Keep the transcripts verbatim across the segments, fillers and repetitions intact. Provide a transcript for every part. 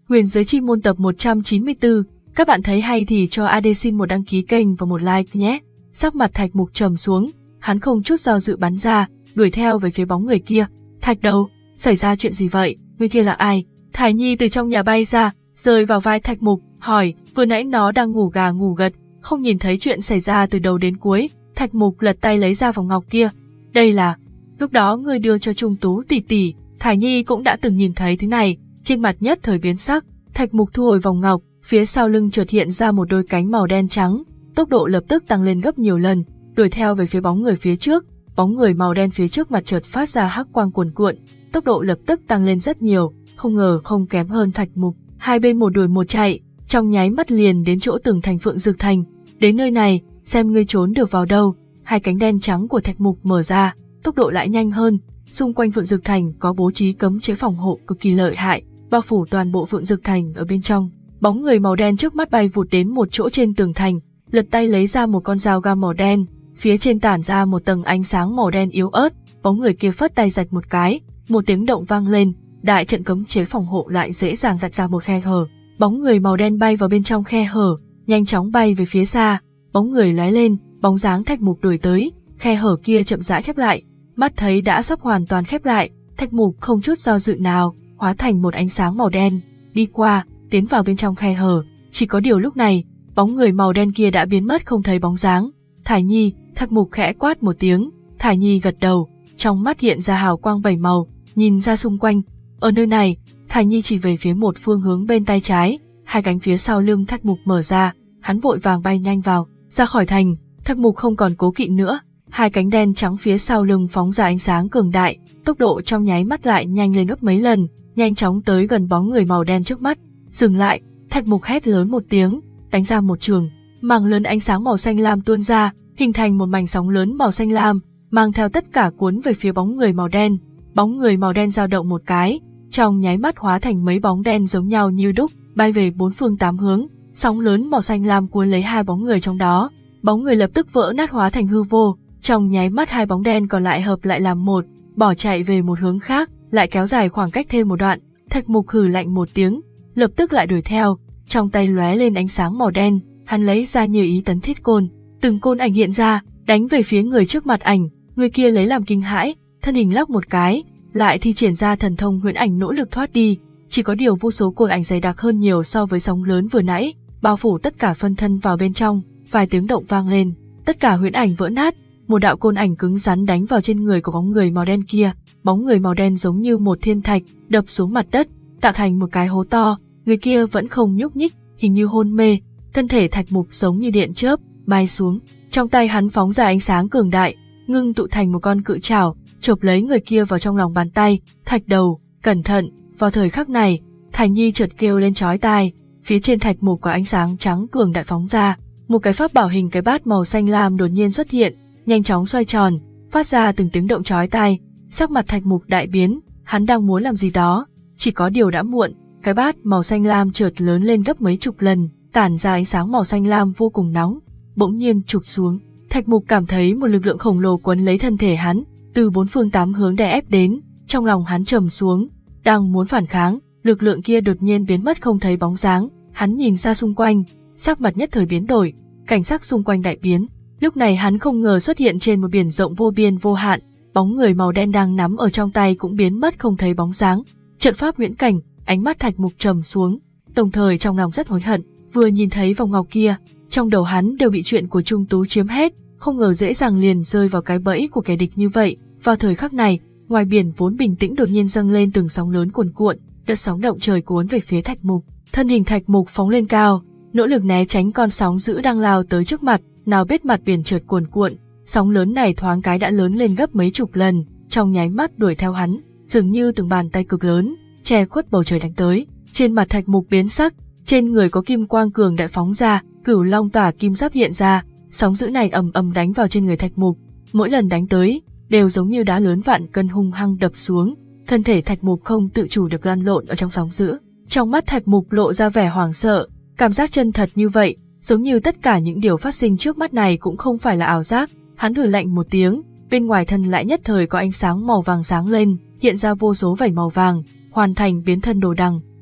Huyền giới chi môn tập một trăm chín mươi tư, các bạn thấy hay thì cho a đê xin một đăng ký kênh và một like nhé. Sắc mặt Thạch Mục trầm xuống, hắn không chút do dự bắn ra, đuổi theo về phía bóng người kia. Thạch Đầu, xảy ra chuyện gì vậy? Người kia là ai? Thải Nhi từ trong nhà bay ra, rơi vào vai Thạch Mục, hỏi, vừa nãy nó đang ngủ gà ngủ gật, không nhìn thấy chuyện xảy ra từ đầu đến cuối. Thạch Mục lật tay lấy ra vòng ngọc kia. Đây là, lúc đó ngươi đưa cho Trung Tú tỷ tỷ, Thải Nhi cũng đã từng nhìn thấy thứ này, trên mặt nhất thời biến sắc. Thạch Mục thu hồi vòng ngọc, phía sau lưng chợt hiện ra một đôi cánh màu đen trắng, tốc độ lập tức tăng lên gấp nhiều lần, đuổi theo về phía bóng người phía trước. Bóng người màu đen phía trước mặt chợt phát ra hắc quang cuồn cuộn, tốc độ lập tức tăng lên rất nhiều, không ngờ không kém hơn Thạch Mục. Hai bên một đuổi một chạy, trong nháy mắt liền đến chỗ tường thành Phượng Dược Thành. Đến nơi này, xem ngươi trốn được vào đâu. Hai cánh đen trắng của Thạch Mục mở ra, tốc độ lại nhanh hơn. Xung quanh Phượng Dược Thành có bố trí cấm chế phòng hộ cực kỳ lợi hại, bao phủ toàn bộ Phượng Dược Thành ở bên trong. Bóng người màu đen trước mắt bay vụt đến một chỗ trên tường thành, lật tay lấy ra một con dao găm màu đen, phía trên tản ra một tầng ánh sáng màu đen yếu ớt. Bóng người kia phất tay rạch một cái, một tiếng động vang lên, đại trận cấm chế phòng hộ lại dễ dàng rạch ra một khe hở. Bóng người màu đen bay vào bên trong khe hở, nhanh chóng bay về phía xa. Bóng người lóe lên, bóng dáng Thạch Mục đuổi tới, khe hở kia chậm rãi khép lại, mắt thấy đã sắp hoàn toàn khép lại. Thạch Mục không chút do dự nào, hóa thành một ánh sáng màu đen, đi qua, tiến vào bên trong khe hở. Chỉ có điều lúc này, bóng người màu đen kia đã biến mất không thấy bóng dáng. Thải Nhi, Thạch Mục khẽ quát một tiếng, Thải Nhi gật đầu, trong mắt hiện ra hào quang bảy màu, nhìn ra xung quanh. Ở nơi này, Thải Nhi chỉ về phía một phương hướng bên tay trái, hai cánh phía sau lưng Thạch Mục mở ra, hắn vội vàng bay nhanh vào, ra khỏi thành. Thạch Mục không còn cố kỵ nữa, hai cánh đen trắng phía sau lưng phóng ra ánh sáng cường đại, tốc độ trong nháy mắt lại nhanh lên gấp mấy lần, nhanh chóng tới gần bóng người màu đen trước mắt. Dừng lại, Thạch Mục hét lớn một tiếng, đánh ra một trường, mảng lớn ánh sáng màu xanh lam tuôn ra, hình thành một mảnh sóng lớn màu xanh lam, mang theo tất cả cuốn về phía bóng người màu đen. Bóng người màu đen dao động một cái, trong nháy mắt hóa thành mấy bóng đen giống nhau như đúc, bay về bốn phương tám hướng. Sóng lớn màu xanh lam cuốn lấy hai bóng người trong đó, bóng người lập tức vỡ nát hóa thành hư vô. Trong nháy mắt hai bóng đen còn lại hợp lại làm một, bỏ chạy về một hướng khác, lại kéo dài khoảng cách thêm một đoạn. Thạch Mục hừ lạnh một tiếng, lập tức lại đuổi theo, trong tay lóe lên ánh sáng màu đen, hắn lấy ra như ý tấn thiết côn, từng côn ảnh hiện ra, đánh về phía người trước mặt ảnh. Người kia lấy làm kinh hãi, thân hình lắc một cái, lại thi triển ra thần thông huyễn ảnh nỗ lực thoát đi. Chỉ có điều vô số côn ảnh dày đặc hơn nhiều so với sóng lớn vừa nãy, bao phủ tất cả phân thân vào bên trong. Vài tiếng động vang lên, tất cả huyễn ảnh vỡ nát, một đạo côn ảnh cứng rắn đánh vào trên người của bóng người màu đen kia. Bóng người màu đen giống như một thiên thạch đập xuống mặt đất, tạo thành một cái hố to. Người kia vẫn không nhúc nhích, hình như hôn mê. Thân thể Thạch Mục giống như điện chớp bay xuống, trong tay hắn phóng ra ánh sáng cường đại, ngưng tụ thành một con cự trảo, chộp lấy người kia vào trong lòng bàn tay. Thạch Đầu, cẩn thận! Vào thời khắc này, Thải Nhi chợt kêu lên chói tai. Phía trên Thạch Mục có ánh sáng trắng cường đại phóng ra, một cái pháp bảo hình cái bát màu xanh lam đột nhiên xuất hiện, nhanh chóng xoay tròn, phát ra từng tiếng động chói tai. Sắc mặt Thạch Mục đại biến, hắn đang muốn làm gì đó, chỉ có điều đã muộn. Cái bát màu xanh lam chợt lớn lên gấp mấy chục lần, tản ra ánh sáng màu xanh lam vô cùng nóng, bỗng nhiên trục xuống. Thạch Mục cảm thấy một lực lượng khổng lồ quấn lấy thân thể hắn, từ bốn phương tám hướng đè ép đến, trong lòng hắn trầm xuống, đang muốn phản kháng, lực lượng kia đột nhiên biến mất không thấy bóng dáng. Hắn nhìn ra xung quanh, sắc mặt nhất thời biến đổi, cảnh sắc xung quanh đại biến. Lúc này hắn không ngờ xuất hiện trên một biển rộng vô biên vô hạn, bóng người màu đen đang nắm ở trong tay cũng biến mất không thấy bóng dáng. Trận pháp huyễn cảnh, ánh mắt Thạch Mục trầm xuống, đồng thời trong lòng rất hối hận, vừa nhìn thấy vòng ngọc kia, trong đầu hắn đều bị chuyện của Trung Tú chiếm hết, không ngờ dễ dàng liền rơi vào cái bẫy của kẻ địch như vậy. Vào thời khắc này, ngoài biển vốn bình tĩnh đột nhiên dâng lên từng sóng lớn cuồn cuộn, đợt sóng động trời cuốn về phía Thạch Mục. Thân hình Thạch Mục phóng lên cao, nỗ lực né tránh con sóng dữ đang lao tới trước mặt, nào biết mặt biển chợt cuồn cuộn, sóng lớn này thoáng cái đã lớn lên gấp mấy chục lần, trong nháy mắt đuổi theo hắn, dường như từng bàn tay cực lớn che khuất bầu trời đánh tới. Trên mặt Thạch Mục biến sắc, trên người có kim quang cường đại phóng ra, Cửu Long tỏa kim giáp hiện ra, sóng dữ này ầm ầm đánh vào trên người Thạch Mục, mỗi lần đánh tới đều giống như đá lớn vạn cân hung hăng đập xuống, thân thể Thạch Mục không tự chủ được lăn lộn ở trong sóng dữ. Trong mắt Thạch Mục lộ ra vẻ hoảng sợ, cảm giác chân thật như vậy, giống như tất cả những điều phát sinh trước mắt này cũng không phải là ảo giác. Hắn hừ lạnh một tiếng, bên ngoài thân lại nhất thời có ánh sáng màu vàng sáng lên, hiện ra vô số vảy màu vàng, hoàn thành biến thân đồ đằng.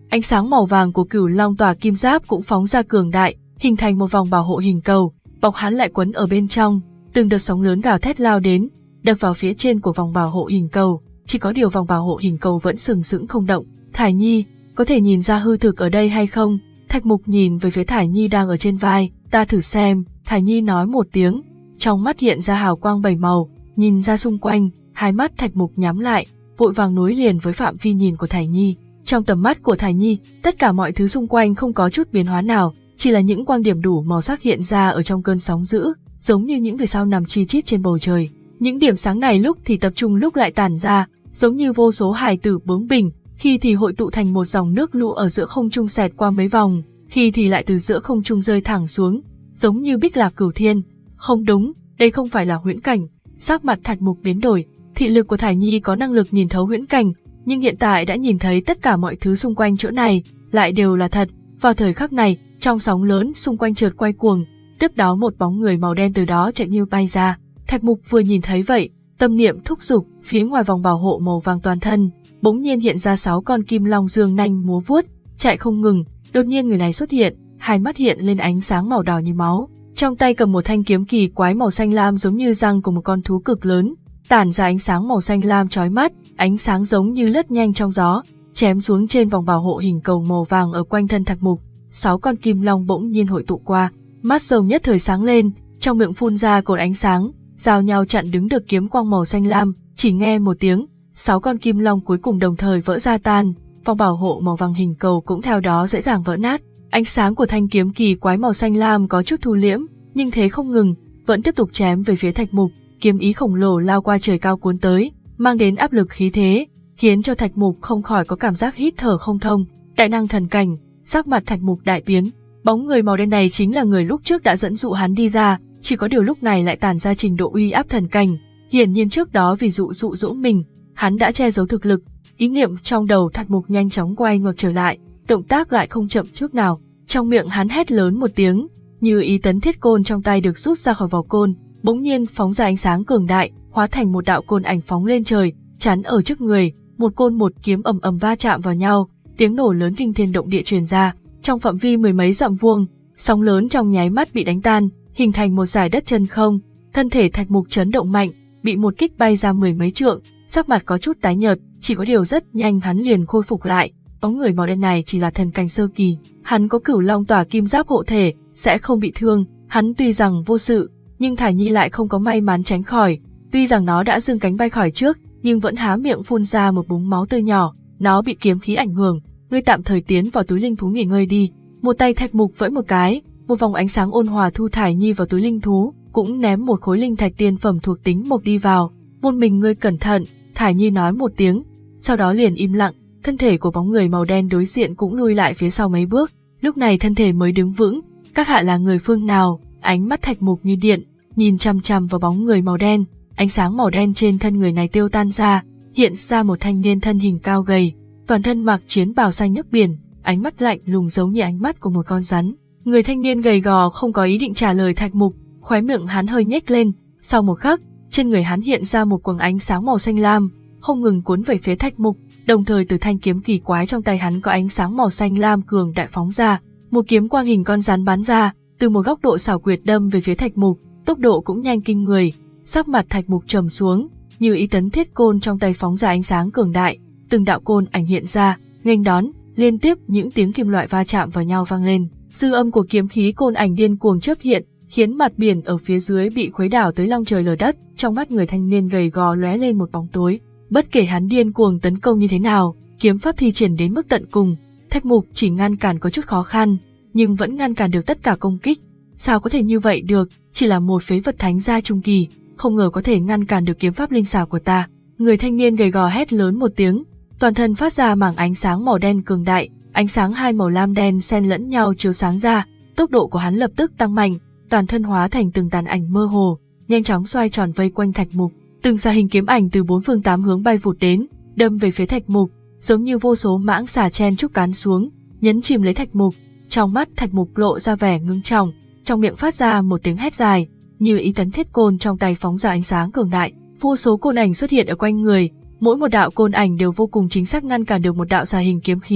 Ánh sáng màu vàng của Cửu Long tỏa kim giáp cũng phóng ra cường đại, hình thành một vòng bảo hộ hình cầu, bọc hắn lại quấn ở bên trong. Từng đợt sóng lớn gào thét lao đến, đập vào phía trên của vòng bảo hộ hình cầu, chỉ có điều vòng bảo hộ hình cầu vẫn sừng sững không động. Thải Nhi, có thể nhìn ra hư thực ở đây hay không? Thạch Mục nhìn về phía Thải Nhi đang ở trên vai, ta thử xem. Thải Nhi nói một tiếng, trong mắt hiện ra hào quang bảy màu, nhìn ra xung quanh, hai mắt Thạch Mục nhắm lại, vội vàng nối liền với phạm vi nhìn của Thải Nhi. Trong tầm mắt của Thải Nhi, tất cả mọi thứ xung quanh không có chút biến hóa nào, chỉ là những quang điểm đủ màu sắc hiện ra ở trong cơn sóng dữ, giống như những vì sao nằm chi chít trên bầu trời. Những điểm sáng này lúc thì tập trung lúc lại tản ra, giống như vô số hài tử bướng bỉnh, khi thì hội tụ thành một dòng nước lũ ở giữa không trung xẹt qua mấy vòng, khi thì lại từ giữa không trung rơi thẳng xuống, giống như bích lạc cửu thiên. Không đúng, đây không phải là huyễn cảnh. Sắc mặt Thạch Mục biến đổi, thị lực của Thải Nhi có năng lực nhìn thấu huyễn cảnh, nhưng hiện tại đã nhìn thấy tất cả mọi thứ xung quanh chỗ này lại đều là thật. Vào thời khắc này, trong sóng lớn xung quanh chợt quay cuồng, tiếp đó một bóng người màu đen từ đó chạy như bay ra. Thạch Mục vừa nhìn thấy vậy, tâm niệm thúc giục, phía ngoài vòng bảo hộ màu vàng toàn thân, bỗng nhiên hiện ra sáu con kim long dương nanh múa vuốt, chạy không ngừng. Đột nhiên người này xuất hiện, hai mắt hiện lên ánh sáng màu đỏ như máu, trong tay cầm một thanh kiếm kỳ quái màu xanh lam giống như răng của một con thú cực lớn, tản ra ánh sáng màu xanh lam chói mắt, ánh sáng giống như lướt nhanh trong gió, chém xuống trên vòng bảo hộ hình cầu màu vàng ở quanh thân Thạch Mục. Sáu con kim long bỗng nhiên hội tụ qua, mắt rồng nhất thời sáng lên, trong miệng phun ra cột ánh sáng, giao nhau chặn đứng được kiếm quang màu xanh lam. Chỉ nghe một tiếng, sáu con kim long cuối cùng đồng thời vỡ ra tan, vòng bảo hộ màu vàng hình cầu cũng theo đó dễ dàng vỡ nát. Ánh sáng của thanh kiếm kỳ quái màu xanh lam có chút thu liễm, nhưng thế không ngừng, vẫn tiếp tục chém về phía Thạch Mục. Kiếm ý khổng lồ lao qua trời cao cuốn tới, mang đến áp lực khí thế, khiến cho Thạch Mục không khỏi có cảm giác hít thở không thông. Đại năng thần cảnh, sắc mặt Thạch Mục đại biến, bóng người màu đen này chính là người lúc trước đã dẫn dụ hắn đi ra, chỉ có điều lúc này lại tản ra trình độ uy áp thần cảnh. Hiển nhiên trước đó vì dụ dụ dỗ mình, hắn đã che giấu thực lực. Ý niệm trong đầu Thạch Mục nhanh chóng quay ngược trở lại, động tác lại không chậm chút nào. Trong miệng hắn hét lớn một tiếng, như ý tấn thiết côn trong tay được rút ra khỏi vỏ côn, bỗng nhiên phóng ra ánh sáng cường đại, hóa thành một đạo côn ảnh phóng lên trời, chắn ở trước người. Một côn một kiếm ầm ầm va chạm vào nhau, tiếng nổ lớn kinh thiên động địa truyền ra. Trong phạm vi mười mấy dặm vuông, sóng lớn trong nháy mắt bị đánh tan, hình thành một dải đất chân không. Thân thể Thạch Mục chấn động mạnh, bị một kích bay ra mười mấy trượng, sắc mặt có chút tái nhợt, chỉ có điều rất nhanh hắn liền khôi phục lại. Bóng người màu đen này chỉ là thần cảnh sơ kỳ, hắn có Cửu Long tỏa kim giáp hộ thể, sẽ không bị thương. Hắn tuy rằng vô sự, nhưng Thải Nhi lại không có may mắn tránh khỏi. Tuy rằng nó đã dương cánh bay khỏi trước, nhưng vẫn há miệng phun ra một búng máu tươi nhỏ. Nó bị kiếm khí ảnh hưởng, ngươi tạm thời tiến vào túi linh thú nghỉ ngơi đi. Một tay Thạch Mục vẫy một cái, một vòng ánh sáng ôn hòa thu Thải Nhi vào túi linh thú, cũng ném một khối linh thạch tiên phẩm thuộc tính mộc đi vào. Một mình ngươi cẩn thận, Thải Nhi nói một tiếng, sau đó liền im lặng. Thân thể của bóng người màu đen đối diện cũng lui lại phía sau mấy bước, lúc này thân thể mới đứng vững. Các hạ là người phương nào? Ánh mắt Thạch Mục như điện, nhìn chằm chằm vào bóng người màu đen. Ánh sáng màu đen trên thân người này tiêu tan ra, hiện ra một thanh niên thân hình cao gầy, toàn thân mặc chiến bào xanh nước biển, ánh mắt lạnh lùng giống như ánh mắt của một con rắn. Người thanh niên gầy gò không có ý định trả lời Thạch Mục, khóe miệng hắn hơi nhếch lên. Sau một khắc, trên người hắn hiện ra một quầng ánh sáng màu xanh lam, không ngừng cuốn về phía Thạch Mục. Đồng thời từ thanh kiếm kỳ quái trong tay hắn có ánh sáng màu xanh lam cường đại phóng ra, một kiếm quang hình con rắn bắn ra, từ một góc độ xảo quyệt đâm về phía Thạch Mục, tốc độ cũng nhanh kinh người. Sắc mặt Thạch Mục trầm xuống, như ý tấn thiết côn trong tay phóng ra ánh sáng cường đại, từng đạo côn ảnh hiện ra, nghênh đón, liên tiếp những tiếng kim loại va chạm vào nhau vang lên. Dư âm của kiếm khí côn ảnh điên cuồng chớp hiện, khiến mặt biển ở phía dưới bị khuấy đảo tới long trời lở đất. Trong mắt người thanh niên gầy gò lóe lên một bóng tối. Bất kể hắn điên cuồng tấn công như thế nào, kiếm pháp thi triển đến mức tận cùng, Thạch Mục chỉ ngăn cản có chút khó khăn, nhưng vẫn ngăn cản được tất cả công kích. Sao có thể như vậy được, chỉ là một phế vật thánh gia trung kỳ, không ngờ có thể ngăn cản được kiếm pháp linh xảo của ta. Người thanh niên gầy gò hét lớn một tiếng, toàn thân phát ra mảng ánh sáng màu đen cường đại, ánh sáng hai màu lam đen xen lẫn nhau chiếu sáng ra, tốc độ của hắn lập tức tăng mạnh, toàn thân hóa thành từng tàn ảnh mơ hồ, nhanh chóng xoay tròn vây quanh Thạch Mục. Từng xà hình kiếm ảnh từ bốn phương tám hướng bay vụt đến, đâm về phía Thạch Mục, giống như vô số mãng xà chen chúc cán xuống, nhấn chìm lấy Thạch Mục. Trong mắt Thạch Mục lộ ra vẻ ngưng trọng, trong miệng phát ra một tiếng hét dài, như ý tấn thiết côn trong tay phóng ra ánh sáng cường đại, vô số côn ảnh xuất hiện ở quanh người, mỗi một đạo côn ảnh đều vô cùng chính xác ngăn cản được một đạo xà hình kiếm khí.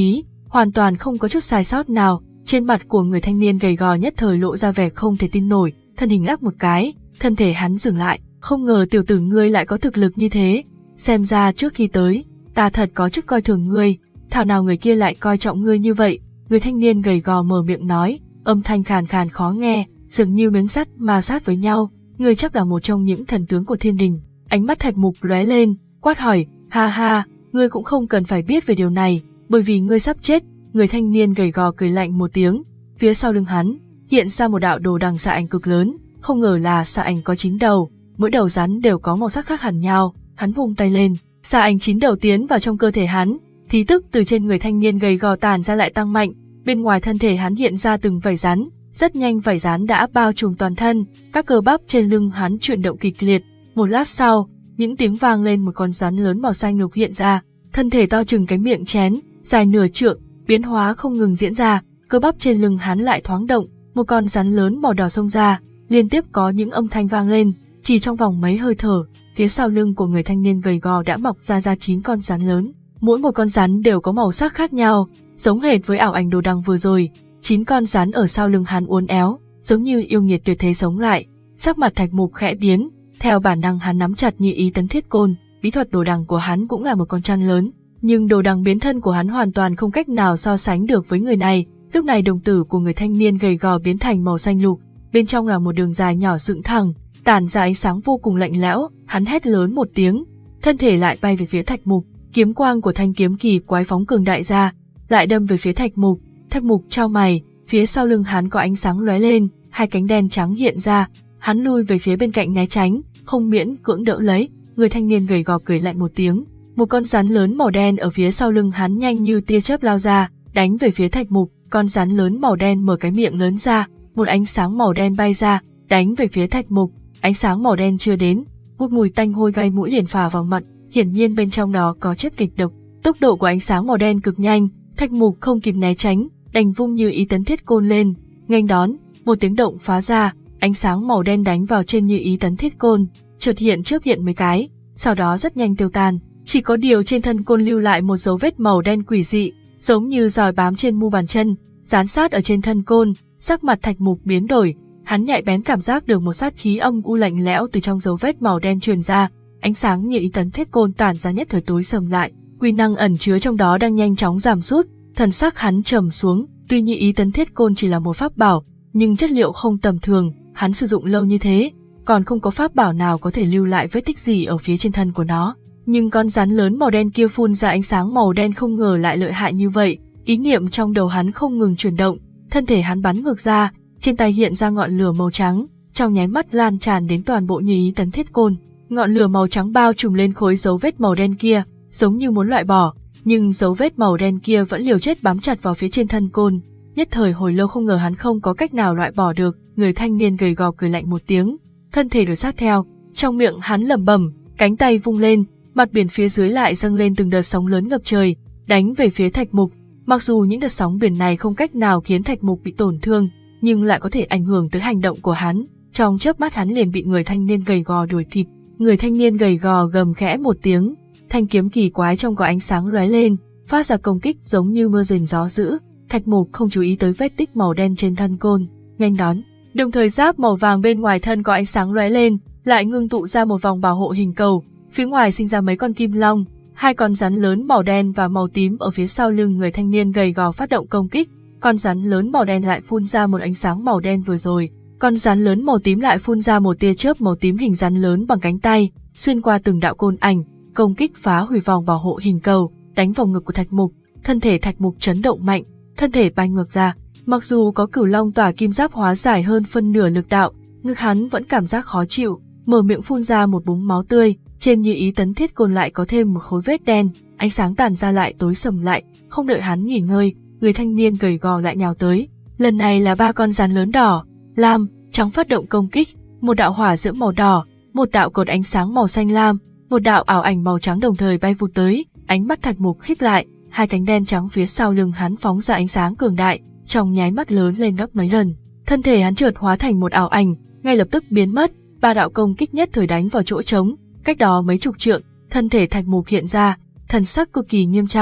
hoàn toàn không có chút sai sót nào. Trên mặt của người thanh niên gầy gò nhất thời lộ ra vẻ không thể tin nổi, thân hình lắc một cái, thân thể hắn dừng lại, không ngờ tiểu tử ngươi lại có thực lực như thế, xem ra trước khi tới, ta thật có chút coi thường ngươi, thảo nào người kia lại coi trọng ngươi như vậy. Người thanh niên gầy gò mở miệng nói, âm thanh khàn khàn khó nghe, dường như miếng sắt ma sát với nhau, ngươi chắc là một trong những thần tướng của thiên đình. Ánh mắt Thạch Mục lóe lên, quát hỏi, ha ha, ngươi cũng không cần phải biết về điều này, bởi vì ngươi sắp chết. Người thanh niên gầy gò cười lạnh một tiếng, phía sau lưng hắn hiện ra một đạo đồ đằng xà ảnh cực lớn, không ngờ là xà ảnh có chín đầu, mỗi đầu rắn đều có màu sắc khác hẳn nhau. Hắn vung tay lên, xà ảnh chín đầu tiến vào trong cơ thể hắn, khí tức từ trên người thanh niên gầy gò tản ra lại tăng mạnh, bên ngoài thân thể hắn hiện ra từng vảy rắn, rất nhanh vảy rắn đã bao trùm toàn thân, các cơ bắp trên lưng hắn chuyển động kịch liệt. Một lát sau, những tiếng vang lên, một con rắn lớn màu xanh lục hiện ra, thân thể to chừng cái miệng chén, dài nửa trượng, biến hóa không ngừng diễn ra, cơ bắp trên lưng hắn lại thoáng động, một con rắn lớn màu đỏ xông ra, liên tiếp có những âm thanh vang lên, chỉ trong vòng mấy hơi thở, phía sau lưng của người thanh niên gầy gò đã mọc ra ra chín con rắn lớn, mỗi một con rắn đều có màu sắc khác nhau, giống hệt với ảo ảnh đồ đằng vừa rồi. Chín con rắn ở sau lưng hắn uốn éo, giống như yêu nghiệt tuyệt thế sống lại. Sắc mặt Thạch Mục khẽ biến, theo bản năng hắn nắm chặt Như Ý Tấn Thiết Côn, bí thuật đồ đằng của hắn cũng là một con chăn lớn, nhưng đồ đằng biến thân của hắn hoàn toàn không cách nào so sánh được với người này. Lúc này đồng tử của người thanh niên gầy gò biến thành màu xanh lục, bên trong là một đường dài nhỏ dựng thẳng, tản ra ánh sáng vô cùng lạnh lẽo. Hắn hét lớn một tiếng, thân thể lại bay về phía Thạch Mục, kiếm quang của thanh kiếm kỳ quái phóng cường đại ra, lại đâm về phía Thạch Mục. Thạch Mục chau mày, phía sau lưng hắn có ánh sáng lóe lên, hai cánh đen trắng hiện ra, hắn lui về phía bên cạnh né tránh, không miễn cưỡng đỡ lấy. Người thanh niên gầy gò cười lạnh một tiếng, một con rắn lớn màu đen ở phía sau lưng hắn nhanh như tia chớp lao ra, đánh về phía Thạch Mục. Con rắn lớn màu đen mở cái miệng lớn ra, một ánh sáng màu đen bay ra, đánh về phía Thạch Mục. Ánh sáng màu đen chưa đến, một mùi tanh hôi gai mũi liền phả vào mặt, hiển nhiên bên trong đó có chất kịch độc. Tốc độ của ánh sáng màu đen cực nhanh, Thạch Mục không kịp né tránh, đành vung Như Ý Tấn Thiết Côn lên, nghênh đón. Một tiếng động phá ra, ánh sáng màu đen đánh vào trên Như Ý Tấn Thiết Côn, chợt hiện chớp hiện mấy cái, sau đó rất nhanh tiêu tan. Chỉ có điều trên thân côn lưu lại một dấu vết màu đen quỷ dị, giống như giòi bám trên mu bàn chân, dán sát ở trên thân côn. Sắc mặt Thạch Mục biến đổi, hắn nhạy bén cảm giác được một sát khí âm u lạnh lẽo từ trong dấu vết màu đen truyền ra. Ánh sáng Như Ý Tấn Thiết Côn tản ra nhất thời tối sầm lại, quy năng ẩn chứa trong đó đang nhanh chóng giảm sút. Thần sắc hắn trầm xuống, tuy Như Ý Tấn Thiết Côn chỉ là một pháp bảo, nhưng chất liệu không tầm thường, hắn sử dụng lâu như thế, còn không có pháp bảo nào có thể lưu lại vết tích gì ở phía trên thân của nó. Nhưng con rắn lớn màu đen kia phun ra ánh sáng màu đen không ngờ lại lợi hại như vậy, ý niệm trong đầu hắn không ngừng chuyển động, thân thể hắn bắn ngược ra, trên tay hiện ra ngọn lửa màu trắng, trong nháy mắt lan tràn đến toàn bộ Như Ý Tấn Thiết Côn. Ngọn lửa màu trắng bao trùm lên khối dấu vết màu đen kia, giống như muốn loại bỏ, nhưng dấu vết màu đen kia vẫn liều chết bám chặt vào phía trên thân côn. Nhất thời hồi lâu không ngờ hắn không có cách nào loại bỏ được. Người thanh niên gầy gò cười lạnh một tiếng, thân thể đuổi sát theo, trong miệng hắn lẩm bẩm, cánh tay vung lên, mặt biển phía dưới lại dâng lên từng đợt sóng lớn ngập trời, đánh về phía Thạch Mục. Mặc dù những đợt sóng biển này không cách nào khiến Thạch Mục bị tổn thương, nhưng lại có thể ảnh hưởng tới hành động của hắn. Trong chớp mắt hắn liền bị người thanh niên gầy gò đuổi kịp. Người thanh niên gầy gò gầm khẽ một tiếng, thanh kiếm kỳ quái trong có ánh sáng lóe lên, phát ra công kích giống như mưa rền gió dữ. Thạch Mục không chú ý tới vết tích màu đen trên thân côn, nghênh đón. Đồng thời giáp màu vàng bên ngoài thân có ánh sáng lóe lên, lại ngưng tụ ra một vòng bảo hộ hình cầu, phía ngoài sinh ra mấy con kim long, hai con rắn lớn màu đen và màu tím ở phía sau lưng người thanh niên gầy gò phát động công kích. Con rắn lớn màu đen lại phun ra một ánh sáng màu đen vừa rồi, con rắn lớn màu tím lại phun ra một tia chớp màu tím hình rắn lớn bằng cánh tay, xuyên qua từng đạo côn ảnh, công kích phá hủy vòng bảo hộ hình cầu, đánh vào ngực của Thạch Mục. Thân thể Thạch Mục chấn động mạnh, thân thể bay ngược ra. Mặc dù có Cửu Long Tỏa Kim Giáp hóa giải hơn phân nửa lực đạo, ngực hắn vẫn cảm giác khó chịu, mở miệng phun ra một búng máu tươi. Trên Như Ý Tấn Thiết Côn lại có thêm một khối vết đen, ánh sáng tàn ra lại tối sầm lại. Không đợi hắn nghỉ ngơi, người thanh niên gầy gò lại nhào tới. Lần này là ba con rắn lớn đỏ, lam, trắng phát động công kích, một đạo hỏa diễm màu đỏ, một đạo cột ánh sáng màu xanh lam, một đạo ảo ảnh màu trắng đồng thời bay vụt tới. Ánh mắt Thạch Mục híp lại, hai cánh đen trắng phía sau lưng hắn phóng ra ánh sáng cường đại, trong nháy mắt lớn lên gấp mấy lần. Thân thể hắn chợt hóa thành một ảo ảnh, ngay lập tức biến mất. Ba đạo công kích nhất thời đánh vào chỗ trống, cách đó mấy chục trượng, thân thể Thạch Mục hiện ra, thần sắc cực kỳ nghiêm trang,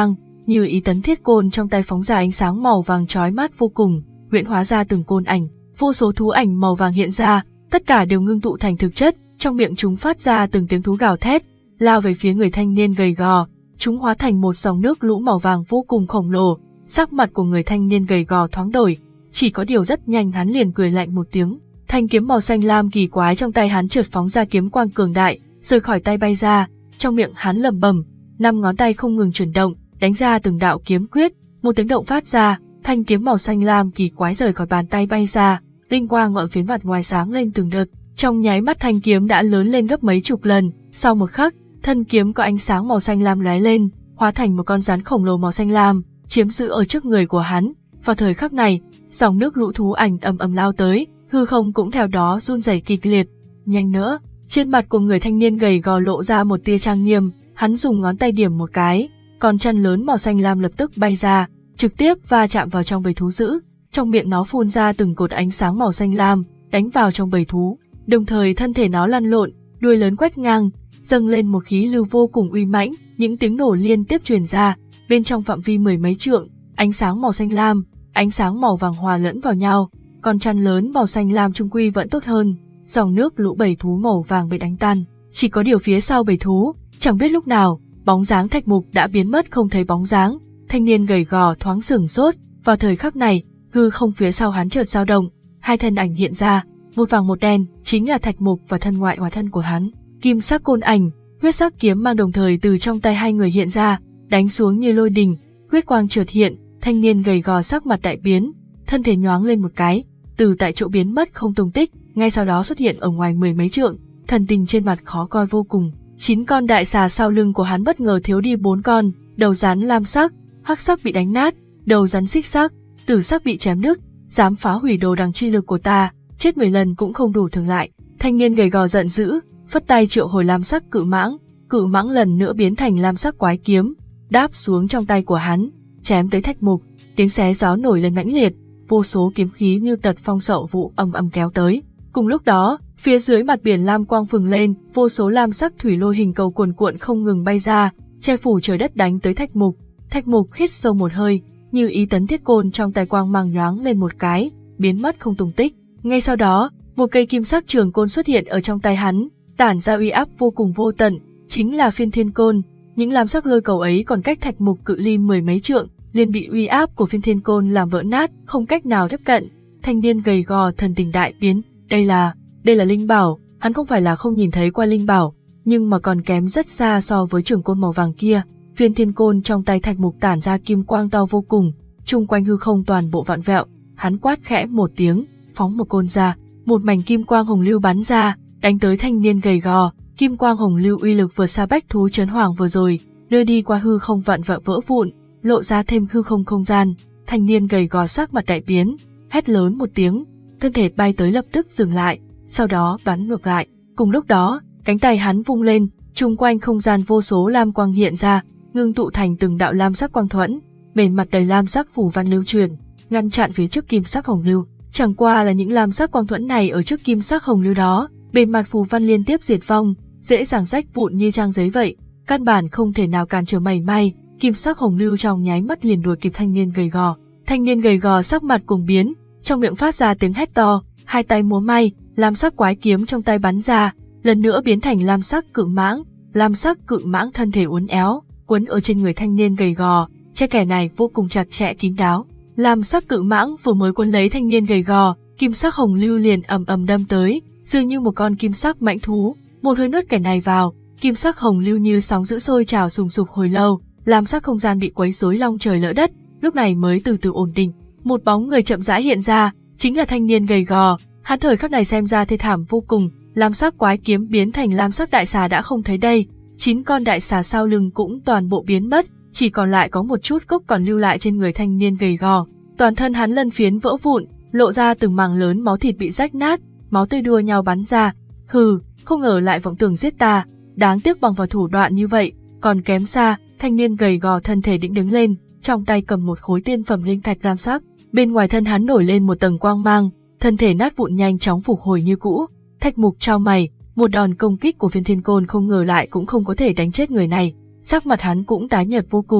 như ý tấn thiết côn trong tay phóng ra ánh sáng màu vàng chói mắt vô cùng, huyễn hóa ra từng côn ảnh, vô số thú ảnh màu vàng hiện ra, tất cả đều ngưng tụ thành thực chất, trong miệng chúng phát ra từng tiếng thú gào thét, lao về phía người thanh niên gầy gò, chúng hóa thành một dòng nước lũ màu vàng vô cùng khổng lồ. Sắc mặt của người thanh niên gầy gò thoáng đổi, chỉ có điều rất nhanh hắn liền cười lạnh một tiếng. Thanh kiếm màu xanh lam kỳ quái trong tay hắn chợt phóng ra kiếm quang cường đại, rời khỏi tay bay ra, trong miệng hắn lẩm bẩm, năm ngón tay không ngừng chuyển động, đánh ra từng đạo kiếm quyết, một tiếng động phát ra, thanh kiếm màu xanh lam kỳ quái rời khỏi bàn tay bay ra, linh quang ở phía mặt ngoài sáng lên từng đợt, trong nháy mắt thanh kiếm đã lớn lên gấp mấy chục lần, sau một khắc, thân kiếm có ánh sáng màu xanh lam lóe lên, hóa thành một con rắn khổng lồ màu xanh lam, chiếm giữ ở trước người của hắn. Vào thời khắc này, dòng nước lũ thú ảnh ầm ầm lao tới, hư không cũng theo đó run rẩy kịch liệt. Nhanh nữa, trên mặt của người thanh niên gầy gò lộ ra một tia trang nghiêm, hắn dùng ngón tay điểm một cái, con chăn lớn màu xanh lam lập tức bay ra, trực tiếp va chạm vào trong bầy thú dữ, trong miệng nó phun ra từng cột ánh sáng màu xanh lam, đánh vào trong bầy thú, đồng thời thân thể nó lăn lộn, đuôi lớn quét ngang, dâng lên một khí lưu vô cùng uy mãnh, những tiếng nổ liên tiếp truyền ra, bên trong phạm vi mười mấy trượng, ánh sáng màu xanh lam, ánh sáng màu vàng hòa lẫn vào nhau, con chăn lớn màu xanh lam trung quy vẫn tốt hơn, dòng nước lũ bầy thú màu vàng bị đánh tan, chỉ có điều phía sau bầy thú, chẳng biết lúc nào, bóng dáng Thạch Mục đã biến mất không thấy bóng dáng, thanh niên gầy gò thoáng sửng sốt, vào thời khắc này, hư không phía sau hắn chợt dao động, hai thân ảnh hiện ra, một vàng một đen, chính là Thạch Mục và thân ngoại hóa thân của hắn, kim sắc côn ảnh, huyết sắc kiếm mang đồng thời từ trong tay hai người hiện ra, đánh xuống như lôi đình, huyết quang chợt hiện, thanh niên gầy gò sắc mặt đại biến, thân thể nhoáng lên một cái, từ tại chỗ biến mất không tung tích, ngay sau đó xuất hiện ở ngoài mười mấy trượng, thần tình trên mặt khó coi vô cùng. Chín con đại xà sau lưng của hắn bất ngờ thiếu đi bốn con, đầu rắn lam sắc, hắc sắc bị đánh nát, đầu rắn xích sắc, tử sắc bị chém đứt, dám phá hủy đồ đằng chi lực của ta, chết mười lần cũng không đủ thường lại. Thanh niên gầy gò giận dữ, phất tay triệu hồi lam sắc cự mãng, cự mãng lần nữa biến thành lam sắc quái kiếm, đáp xuống trong tay của hắn, chém tới Thạch Mục, tiếng xé gió nổi lên mãnh liệt, vô số kiếm khí như tật phong sậu vụ ầm ầm kéo tới. Cùng lúc đó, phía dưới mặt biển lam quang phừng lên, vô số lam sắc thủy lôi hình cầu cuồn cuộn không ngừng bay ra, che phủ trời đất đánh tới Thạch Mục. Thạch Mục hít sâu một hơi, như ý tấn thiết côn trong tay quang mang nhoáng lên một cái, biến mất không tung tích. Ngay sau đó, một cây kim sắc trường côn xuất hiện ở trong tay hắn, tản ra uy áp vô cùng vô tận, chính là Phiên Thiên Côn. Những lam sắc lôi cầu ấy còn cách Thạch Mục cự ly mười mấy trượng, liền bị uy áp của Phiên Thiên Côn làm vỡ nát, không cách nào tiếp cận. Thanh niên gầy gò thần tình đại biến, đây là, đây là linh bảo, hắn không phải là không nhìn thấy qua linh bảo, nhưng mà còn kém rất xa so với trường côn màu vàng kia. Phiên Thiên Côn trong tay Thạch Mục tản ra kim quang to vô cùng, chung quanh hư không toàn bộ vặn vẹo, hắn quát khẽ một tiếng, phóng một côn ra, một mảnh kim quang hồng lưu bắn ra, đánh tới thanh niên gầy gò. Kim quang hồng lưu uy lực vượt xa bách thú chấn hoàng vừa rồi, đưa đi qua hư không vặn vẹo vỡ vụn, lộ ra thêm hư không không gian. Thanh niên gầy gò sắc mặt đại biến, hét lớn một tiếng, thân thể bay tới lập tức dừng lại, sau đó bắn ngược lại. Cùng lúc đó, cánh tay hắn vung lên, chung quanh không gian vô số lam quang hiện ra, ngưng tụ thành từng đạo lam sắc quang thuẫn, bề mặt đầy lam sắc phù văn lưu truyền, ngăn chặn phía trước kim sắc hồng lưu. Chẳng qua là những lam sắc quang thuẫn này ở trước kim sắc hồng lưu đó, bề mặt phù văn liên tiếp diệt vong, dễ dàng rách vụn như trang giấy vậy, căn bản không thể nào cản trở mảy may. Kim sắc hồng lưu trong nháy mắt liền đuổi kịp thanh niên gầy gò. Thanh niên gầy gò sắc mặt cuồng biến, trong miệng phát ra tiếng hét to, hai tay múa may, lam sắc quái kiếm trong tay bắn ra, lần nữa biến thành lam sắc cự mãng. Lam sắc cự mãng thân thể uốn éo, quấn ở trên người thanh niên gầy gò, che kẻ này vô cùng chặt chẽ kín đáo. Lam sắc cự mãng vừa mới quấn lấy thanh niên gầy gò, kim sắc hồng lưu liền ầm ầm đâm tới, dường như một con kim sắc mãnh thú, một hơi nuốt kẻ này vào. Kim sắc hồng lưu như sóng dữ sôi trào sùng sục hồi lâu, lam sắc không gian bị quấy rối long trời lỡ đất, lúc này mới từ từ ổn định. Một bóng người chậm rãi hiện ra, chính là thanh niên gầy gò. Hắn thời khắc này xem ra thê thảm vô cùng, lam sắc quái kiếm biến thành lam sắc đại xà đã không thấy đây, chín con đại xà sau lưng cũng toàn bộ biến mất, chỉ còn lại có một chút cốc còn lưu lại trên người thanh niên gầy gò. Toàn thân hắn lân phiến vỡ vụn, lộ ra từng mảng lớn máu thịt bị rách nát, máu tươi đua nhau bắn ra. Hừ, không ngờ lại vọng tưởng giết ta, đáng tiếc bằng vào thủ đoạn như vậy, còn kém xa. Thanh niên gầy gò thân thể định đứng lên, trong tay cầm một khối tiên phẩm linh thạch lam sắc, bên ngoài thân hắn nổi lên một tầng quang mang, thân thể nát vụn nhanh chóng phục hồi như cũ. Thạch Mục chau mày, một đòn công kích của Phiên Thiên Côn không ngờ lại cũng không có thể đánh chết người này, sắc mặt hắn cũng tái nhợt vô cùng,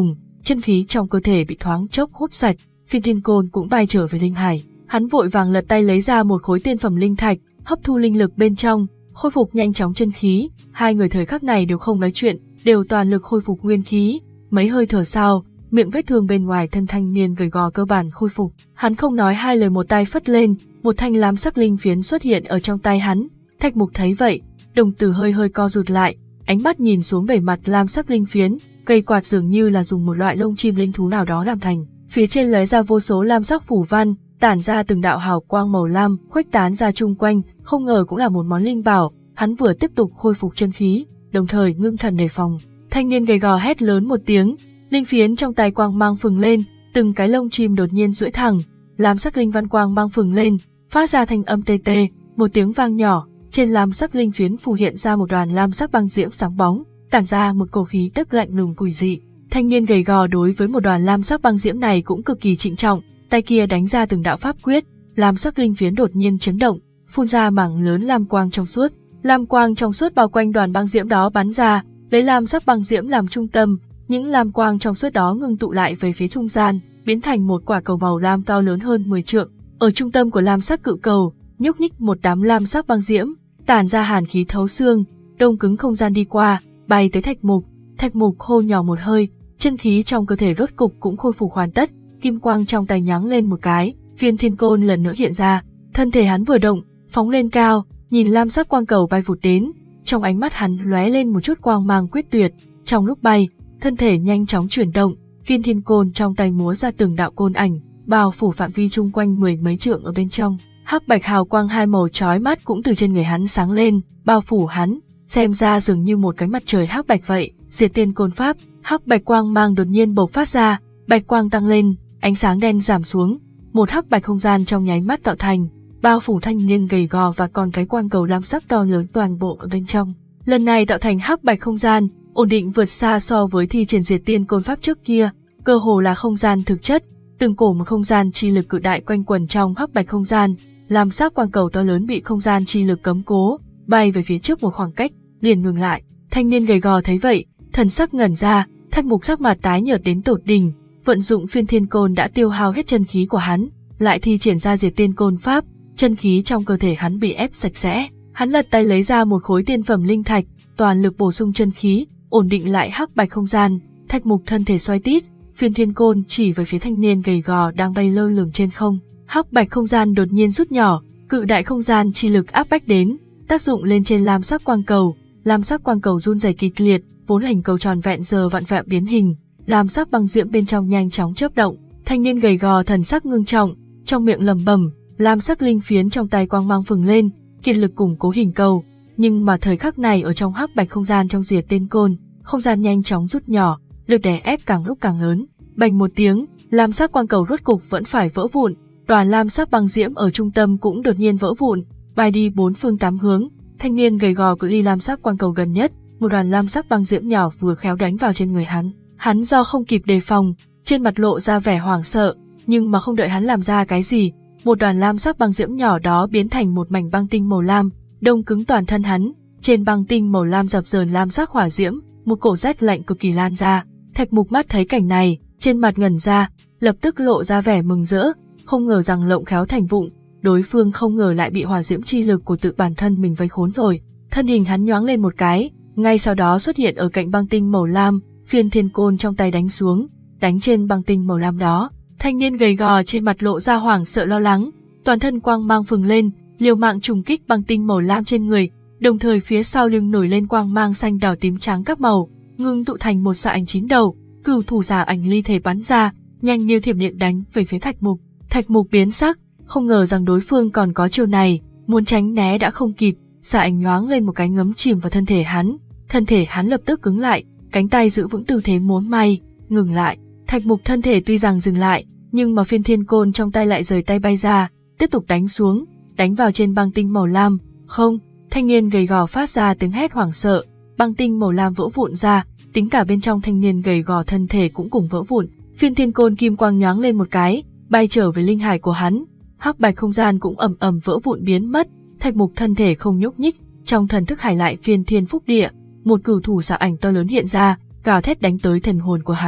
chân khí trong cơ thể bị thoáng chốc hút sạch, Phiên Thiên Côn cũng bay trở về linh hải. Hắn vội vàng lật tay lấy ra một khối tiên phẩm linh thạch, hấp thu linh lực bên trong, khôi phục nhanh chóng chân khí. Hai người thời khắc này đều không nói chuyện, đều toàn lực khôi phục nguyên khí. Mấy hơi thở sau, miệng vết thương bên ngoài thân thanh niên gầy gò cơ bản khôi phục. Hắn không nói hai lời, một tay phất lên, một thanh lam sắc linh phiến xuất hiện ở trong tay hắn. Thạch Mục thấy vậy, đồng tử hơi hơi co rụt lại, ánh mắt nhìn xuống bề mặt lam sắc linh phiến, cây quạt dường như là dùng một loại lông chim linh thú nào đó làm thành. Phía trên lóe ra vô số lam sắc phủ văn, tản ra từng đạo hào quang màu lam, khuếch tán ra chung quanh, không ngờ cũng là một món linh bảo. Hắn vừa tiếp tục khôi phục chân khí, đồng thời ngưng thần đề phòng. Thanh niên gầy gò hét lớn một tiếng, linh phiến trong tay quang mang phừng lên, từng cái lông chim đột nhiên duỗi thẳng, lam sắc linh văn quang mang phừng lên, phát ra thanh âm tê tê, một tiếng vang nhỏ, trên lam sắc linh phiến phù hiện ra một đoàn lam sắc băng diễm sáng bóng, tản ra một cổ khí tức lạnh lùng quỷ dị. Thanh niên gầy gò đối với một đoàn lam sắc băng diễm này cũng cực kỳ trịnh trọng, tay kia đánh ra từng đạo pháp quyết, lam sắc linh phiến đột nhiên chấn động, phun ra mảng lớn lam quang trong suốt, lam quang trong suốt bao quanh đoàn băng diễm đó bắn ra, lấy lam sắc băng diễm làm trung tâm, những lam quang trong suốt đó ngưng tụ lại về phía trung gian, biến thành một quả cầu màu lam to lớn hơn mười trượng. Ở trung tâm của lam sắc cự cầu, nhúc nhích một đám lam sắc băng diễm, tản ra hàn khí thấu xương, đông cứng không gian đi qua, bay tới Thạch Mục. Thạch Mục hô nhỏ một hơi, chân khí trong cơ thể rốt cục cũng khôi phục hoàn tất, kim quang trong tay nháng lên một cái, Phiên Thiên Côn lần nữa hiện ra, thân thể hắn vừa động, phóng lên cao, nhìn lam sắc quang cầu bay vụt đến, trong ánh mắt hắn lóe lên một chút quang mang quyết tuyệt, trong lúc bay, thân thể nhanh chóng chuyển động, Phiên Thiên Côn trong tay múa ra từng đạo côn ảnh, bao phủ phạm vi chung quanh mười mấy trượng ở bên trong. Hắc bạch hào quang hai màu chói mắt cũng từ trên người hắn sáng lên, bao phủ hắn, xem ra dường như một cái mặt trời hắc bạch vậy. Diệt Tiên Côn Pháp, hắc bạch quang mang đột nhiên bộc phát ra, bạch quang tăng lên, ánh sáng đen giảm xuống, một hắc bạch không gian trong nháy mắt tạo thành, bao phủ thanh niên gầy gò và còn cái quang cầu lam sắc to lớn toàn bộ ở bên trong. Lần này tạo thành hắc bạch không gian, ổn định vượt xa so với thi triển Diệt Tiên Côn Pháp trước kia, cơ hồ là không gian thực chất, từng cổ một không gian chi lực cự đại quanh quẩn trong hắc bạch không gian, lam sắc quang cầu to lớn bị không gian chi lực cấm cố, bay về phía trước một khoảng cách, liền ngừng lại. Thanh niên gầy gò thấy vậy, thần sắc ngẩn ra, Thạch Mục sắc mặt tái nhợt đến tột đỉnh, vận dụng Phiên Thiên Côn đã tiêu hao hết chân khí của hắn, lại thi triển ra Diệt Tiên Côn Pháp, chân khí trong cơ thể hắn bị ép sạch sẽ. Hắn lật tay lấy ra một khối tiên phẩm linh thạch, toàn lực bổ sung chân khí, ổn định lại hắc bạch không gian. Thạch Mục thân thể xoay tít, Phiên Thiên Côn chỉ về phía thanh niên gầy gò đang bay lơ lửng trên không. Hắc bạch không gian đột nhiên rút nhỏ, cự đại không gian chi lực áp bách đến, tác dụng lên trên lam sắc quang cầu. Lam sắc quang cầu run rẩy kịch liệt, vốn hình cầu tròn vẹn giờ vặn vẹo biến hình, lam sắc băng diễm bên trong nhanh chóng chớp động. Thanh niên gầy gò thần sắc ngưng trọng, trong miệng lẩm bẩm, lam sắc linh phiến trong tay quang mang phừng lên, kiệt lực củng cố hình cầu. Nhưng mà thời khắc này ở trong hắc bạch không gian trong Diệt Tiên Côn, không gian nhanh chóng rút nhỏ, lực đè ép càng lúc càng lớn. Bành một tiếng, lam sắc quang cầu rốt cục vẫn phải vỡ vụn, đoàn lam sắc băng diễm ở trung tâm cũng đột nhiên vỡ vụn, bay đi bốn phương tám hướng. Thanh niên gầy gò cự ly lam sắc quang cầu gần nhất, một đoàn lam sắc băng diễm nhỏ vừa khéo đánh vào trên người hắn. Hắn do không kịp đề phòng, trên mặt lộ ra vẻ hoảng sợ, nhưng mà không đợi hắn làm ra cái gì, một đoàn lam sắc băng diễm nhỏ đó biến thành một mảnh băng tinh màu lam, đông cứng toàn thân hắn. Trên băng tinh màu lam dập dờn lam sắc hỏa diễm, một cổ rét lạnh cực kỳ lan ra. Thạch Mục mắt thấy cảnh này, trên mặt ngẩn ra, lập tức lộ ra vẻ mừng rỡ, không ngờ rằng lộng khéo thành vụng. Đối phương không ngờ lại bị hỏa diễm chi lực của tự bản thân mình vây khốn rồi. Thân hình hắn nhoáng lên một cái, ngay sau đó xuất hiện ở cạnh băng tinh màu lam, Phiên Thiên Côn trong tay đánh xuống, đánh trên băng tinh màu lam đó. Thanh niên gầy gò trên mặt lộ ra hoảng sợ lo lắng, toàn thân quang mang phừng lên, liều mạng trùng kích băng tinh màu lam trên người, đồng thời phía sau lưng nổi lên quang mang xanh đỏ tím trắng các màu, ngưng tụ thành một xạ ảnh chín đầu, cửu thủ xạ ảnh ly thể bắn ra, nhanh như thiểm điện đánh về phía Thạch Mục. Thạch Mục biến sắc, không ngờ rằng đối phương còn có chiêu này, muốn tránh né đã không kịp, xạ ảnh nhoáng lên một cái ngấm chìm vào thân thể hắn, thân thể hắn lập tức cứng lại, cánh tay giữ vững tư thế muốn may, ngừng lại. Thạch Mục thân thể tuy rằng dừng lại, nhưng mà Phiên Thiên Côn trong tay lại rời tay bay ra, tiếp tục đánh xuống, đánh vào trên băng tinh màu lam. Không, thanh niên gầy gò phát ra tiếng hét hoảng sợ, băng tinh màu lam vỡ vụn ra, tính cả bên trong thanh niên gầy gò thân thể cũng cùng vỡ vụn. Phiên Thiên Côn kim quang nhoáng lên một cái, bay trở về linh hải của hắn. Hắc bạch không gian cũng ầm ầm vỡ vụn biến mất, Thạch Mục thân thể không nhúc nhích, trong thần thức hải lại phiên thiên phúc địa, một cửu thủ xạ ảnh to lớn hiện ra, gào thét đánh tới thần hồn của hắn.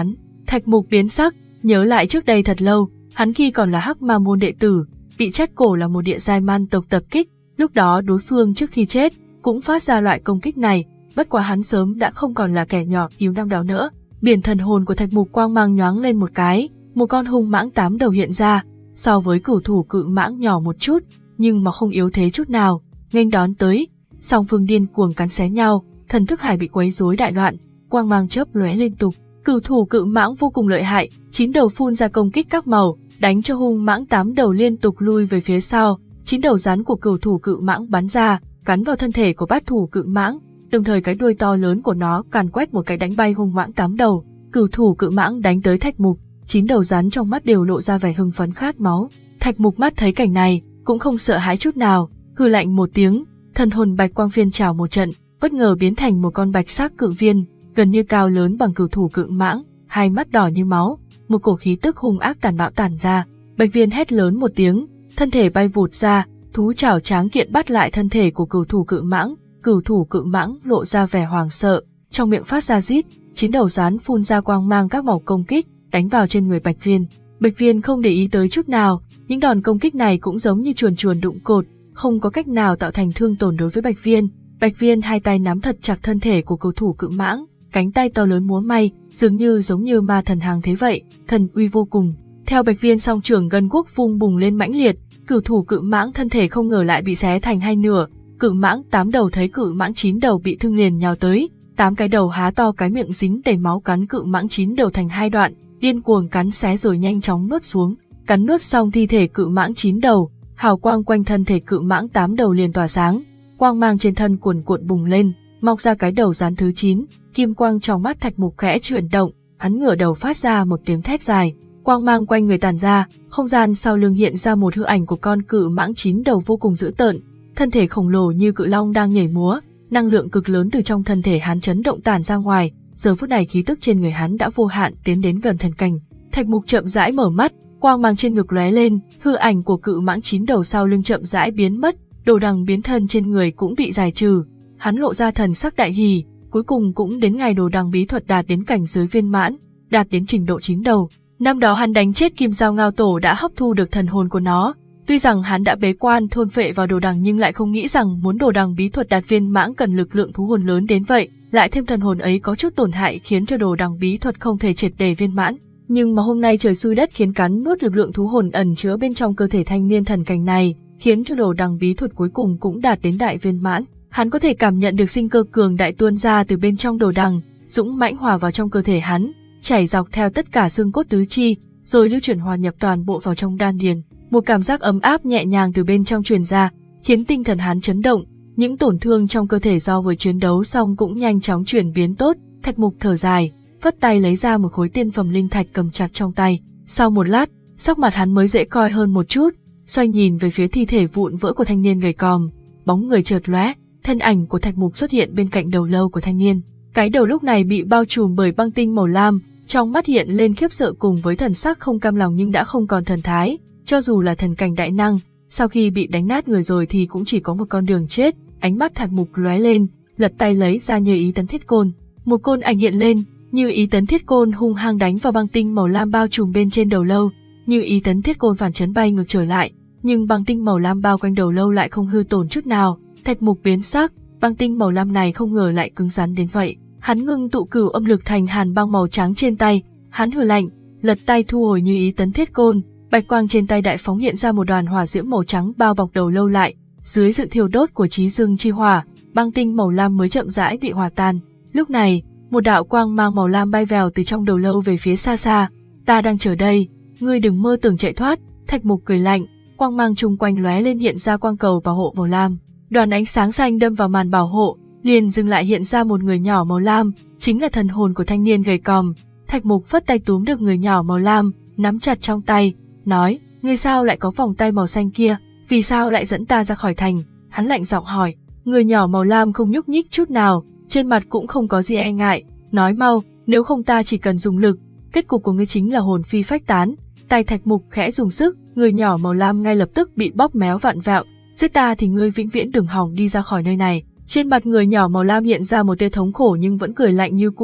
Thạch Mục biến sắc, nhớ lại trước đây thật lâu, hắn khi còn là Hắc Ma môn đệ tử, bị chát cổ là một địa giai man tộc tập kích, lúc đó đối phương trước khi chết cũng phát ra loại công kích này, bất quá hắn sớm đã không còn là kẻ nhỏ yếu năm đó nữa. Biển thần hồn của Thạch Mục quang mang nhoáng lên một cái, một con hung mãng tám đầu hiện ra, so với cửu thủ cự mãng nhỏ một chút, nhưng mà không yếu thế chút nào, nghênh đón tới, song phương điên cuồng cắn xé nhau, thần thức hải bị quấy rối đại loạn, quang mang chớp lóe liên tục. Cửu thủ cự mãng vô cùng lợi hại, chín đầu phun ra công kích các màu, đánh cho hung mãng tám đầu liên tục lui về phía sau, chín đầu rắn của cửu thủ cự mãng bắn ra, cắn vào thân thể của bát thủ cự mãng, đồng thời cái đuôi to lớn của nó càn quét một cái đánh bay hung mãng tám đầu. Cửu thủ cự mãng đánh tới Thạch Mục, chín đầu rắn trong mắt đều lộ ra vẻ hưng phấn khát máu. Thạch Mục mắt thấy cảnh này, cũng không sợ hãi chút nào, hừ lạnh một tiếng, thần hồn bạch quang phiên trào một trận, bất ngờ biến thành một con bạch sắc cự viên, gần như cao lớn bằng cửu thủ cự mãng, hai mắt đỏ như máu, một cổ khí tức hung ác tàn bạo tản ra. Bạch viên hét lớn một tiếng, thân thể bay vụt ra, thú chảo tráng kiện bắt lại thân thể của cửu thủ cự mãng. Cửu thủ cự mãng lộ ra vẻ hoảng sợ, trong miệng phát ra rít, chín đầu rắn phun ra quang mang các màu công kích, đánh vào trên người Bạch viên. Bạch viên không để ý tới chút nào, những đòn công kích này cũng giống như chuồn chuồn đụng cột, không có cách nào tạo thành thương tổn đối với Bạch viên. Bạch viên hai tay nắm thật chặt thân thể của cửu thủ cự mãng, cánh tay to lớn múa may, dường như giống như ma thần hàng thế vậy, thần uy vô cùng. Theo Bạch viên song trường Ngân Quốc vung bùng lên mãnh liệt, cửu thủ cự mãng thân thể không ngờ lại bị xé thành hai nửa. Cự mãng tám đầu thấy cự mãng chín đầu bị thương liền nhào tới, tám cái đầu há to cái miệng dính đầy máu cắn cự mãng chín đầu thành hai đoạn, điên cuồng cắn xé rồi nhanh chóng nuốt xuống. Cắn nuốt xong thi thể cự mãng chín đầu, hào quang quanh thân thể cự mãng tám đầu liền tỏa sáng, quang mang trên thân cuồn cuộn bùng lên, mọc ra cái đầu rắn thứ chín, kim quang trong mắt Thạch Mục khẽ chuyển động, hắn ngửa đầu phát ra một tiếng thét dài, quang mang quanh người tản ra, không gian sau lưng hiện ra một hư ảnh của con cự mãng chín đầu vô cùng dữ tợn. Thân thể khổng lồ như cự long đang nhảy múa, năng lượng cực lớn từ trong thân thể hắn chấn động tản ra ngoài, giờ phút này khí tức trên người hắn đã vô hạn tiến đến gần thần cảnh. Thạch Mục chậm rãi mở mắt, quang mang trên ngực lóe lên, hư ảnh của cự mãng chín đầu sau lưng chậm rãi biến mất, đồ đằng biến thân trên người cũng bị giải trừ. Hắn lộ ra thần sắc đại hỉ, cuối cùng cũng đến ngày đồ đằng bí thuật đạt đến cảnh giới viên mãn, đạt đến trình độ chín đầu. Năm đó hắn đánh chết Kim Giao Ngao Tổ đã hấp thu được thần hồn của nó. Tuy rằng hắn đã bế quan thôn phệ vào đồ đằng nhưng lại không nghĩ rằng muốn đồ đằng bí thuật đạt viên mãn cần lực lượng thú hồn lớn đến vậy, lại thêm thần hồn ấy có chút tổn hại khiến cho đồ đằng bí thuật không thể triệt để viên mãn. Nhưng mà hôm nay trời xui đất khiến cắn nuốt lực lượng thú hồn ẩn chứa bên trong cơ thể thanh niên thần cảnh này, khiến cho đồ đằng bí thuật cuối cùng cũng đạt đến đại viên mãn. Hắn có thể cảm nhận được sinh cơ cường đại tuôn ra từ bên trong đồ đằng, dũng mãnh hòa vào trong cơ thể hắn, chảy dọc theo tất cả xương cốt tứ chi, rồi lưu chuyển hòa nhập toàn bộ vào trong đan điền. Một cảm giác ấm áp nhẹ nhàng từ bên trong truyền ra, khiến tinh thần hắn chấn động, những tổn thương trong cơ thể do vừa chiến đấu xong cũng nhanh chóng chuyển biến tốt. Thạch Mục thở dài, vất tay lấy ra một khối tiên phẩm linh thạch cầm chặt trong tay. Sau một lát, sắc mặt hắn mới dễ coi hơn một chút, xoay nhìn về phía thi thể vụn vỡ của thanh niên gầy còm, bóng người chợt lóe, thân ảnh của Thạch Mục xuất hiện bên cạnh đầu lâu của thanh niên. Cái đầu lúc này bị bao trùm bởi băng tinh màu lam, trong mắt hiện lên khiếp sợ cùng với thần sắc không cam lòng nhưng đã không còn thần thái. Cho dù là thần cảnh đại năng, sau khi bị đánh nát người rồi thì cũng chỉ có một con đường chết. Ánh mắt Thạch Mục lóe lên, lật tay lấy ra Như Ý Tấn Thiết Côn. Một côn ảnh hiện lên, Như Ý Tấn Thiết Côn hung hăng đánh vào băng tinh màu lam bao trùm bên trên đầu lâu. Như Ý Tấn Thiết Côn phản chấn bay ngược trở lại, nhưng băng tinh màu lam bao quanh đầu lâu lại không hư tổn chút nào. Thạch Mục biến sắc, băng tinh màu lam này không ngờ lại cứng rắn đến vậy. Hắn ngưng tụ cửu âm lực thành hàn băng màu trắng trên tay, hắn hừ lạnh, lật tay thu hồi Như Ý Tấn Thiết Côn. Bạch quang trên tay đại phóng hiện ra một đoàn hỏa diễm màu trắng bao bọc đầu lâu lại, dưới sự thiêu đốt của Chí Dương chi hỏa, băng tinh màu lam mới chậm rãi bị hòa tan. Lúc này, một đạo quang mang màu lam bay vèo từ trong đầu lâu về phía xa xa. Ta đang chờ đây, ngươi đừng mơ tưởng chạy thoát. Thạch Mục cười lạnh, quang mang chung quanh lóe lên hiện ra quang cầu bảo hộ màu lam. Đoàn ánh sáng xanh đâm vào màn bảo hộ, liền dừng lại hiện ra một người nhỏ màu lam, chính là thần hồn của thanh niên gầy còm. Thạch Mục phất tay túm được người nhỏ màu lam, nắm chặt trong tay, nói, ngươi sao lại có vòng tay màu xanh kia, vì sao lại dẫn ta ra khỏi thành? Hắn lạnh giọng hỏi. Người nhỏ màu lam không nhúc nhích chút nào, trên mặt cũng không có gì e ngại, nói mau, nếu không ta chỉ cần dùng lực, kết cục của ngươi chính là hồn phi phách tán. Tay Thạch Mục khẽ dùng sức, người nhỏ màu lam ngay lập tức bị bóp méo vặn vẹo, giết ta thì ngươi vĩnh viễn đừng hòng đi ra khỏi nơi này. Trên mặt người nhỏ màu lam hiện ra một tia thống khổ nhưng vẫn cười lạnh như cũ,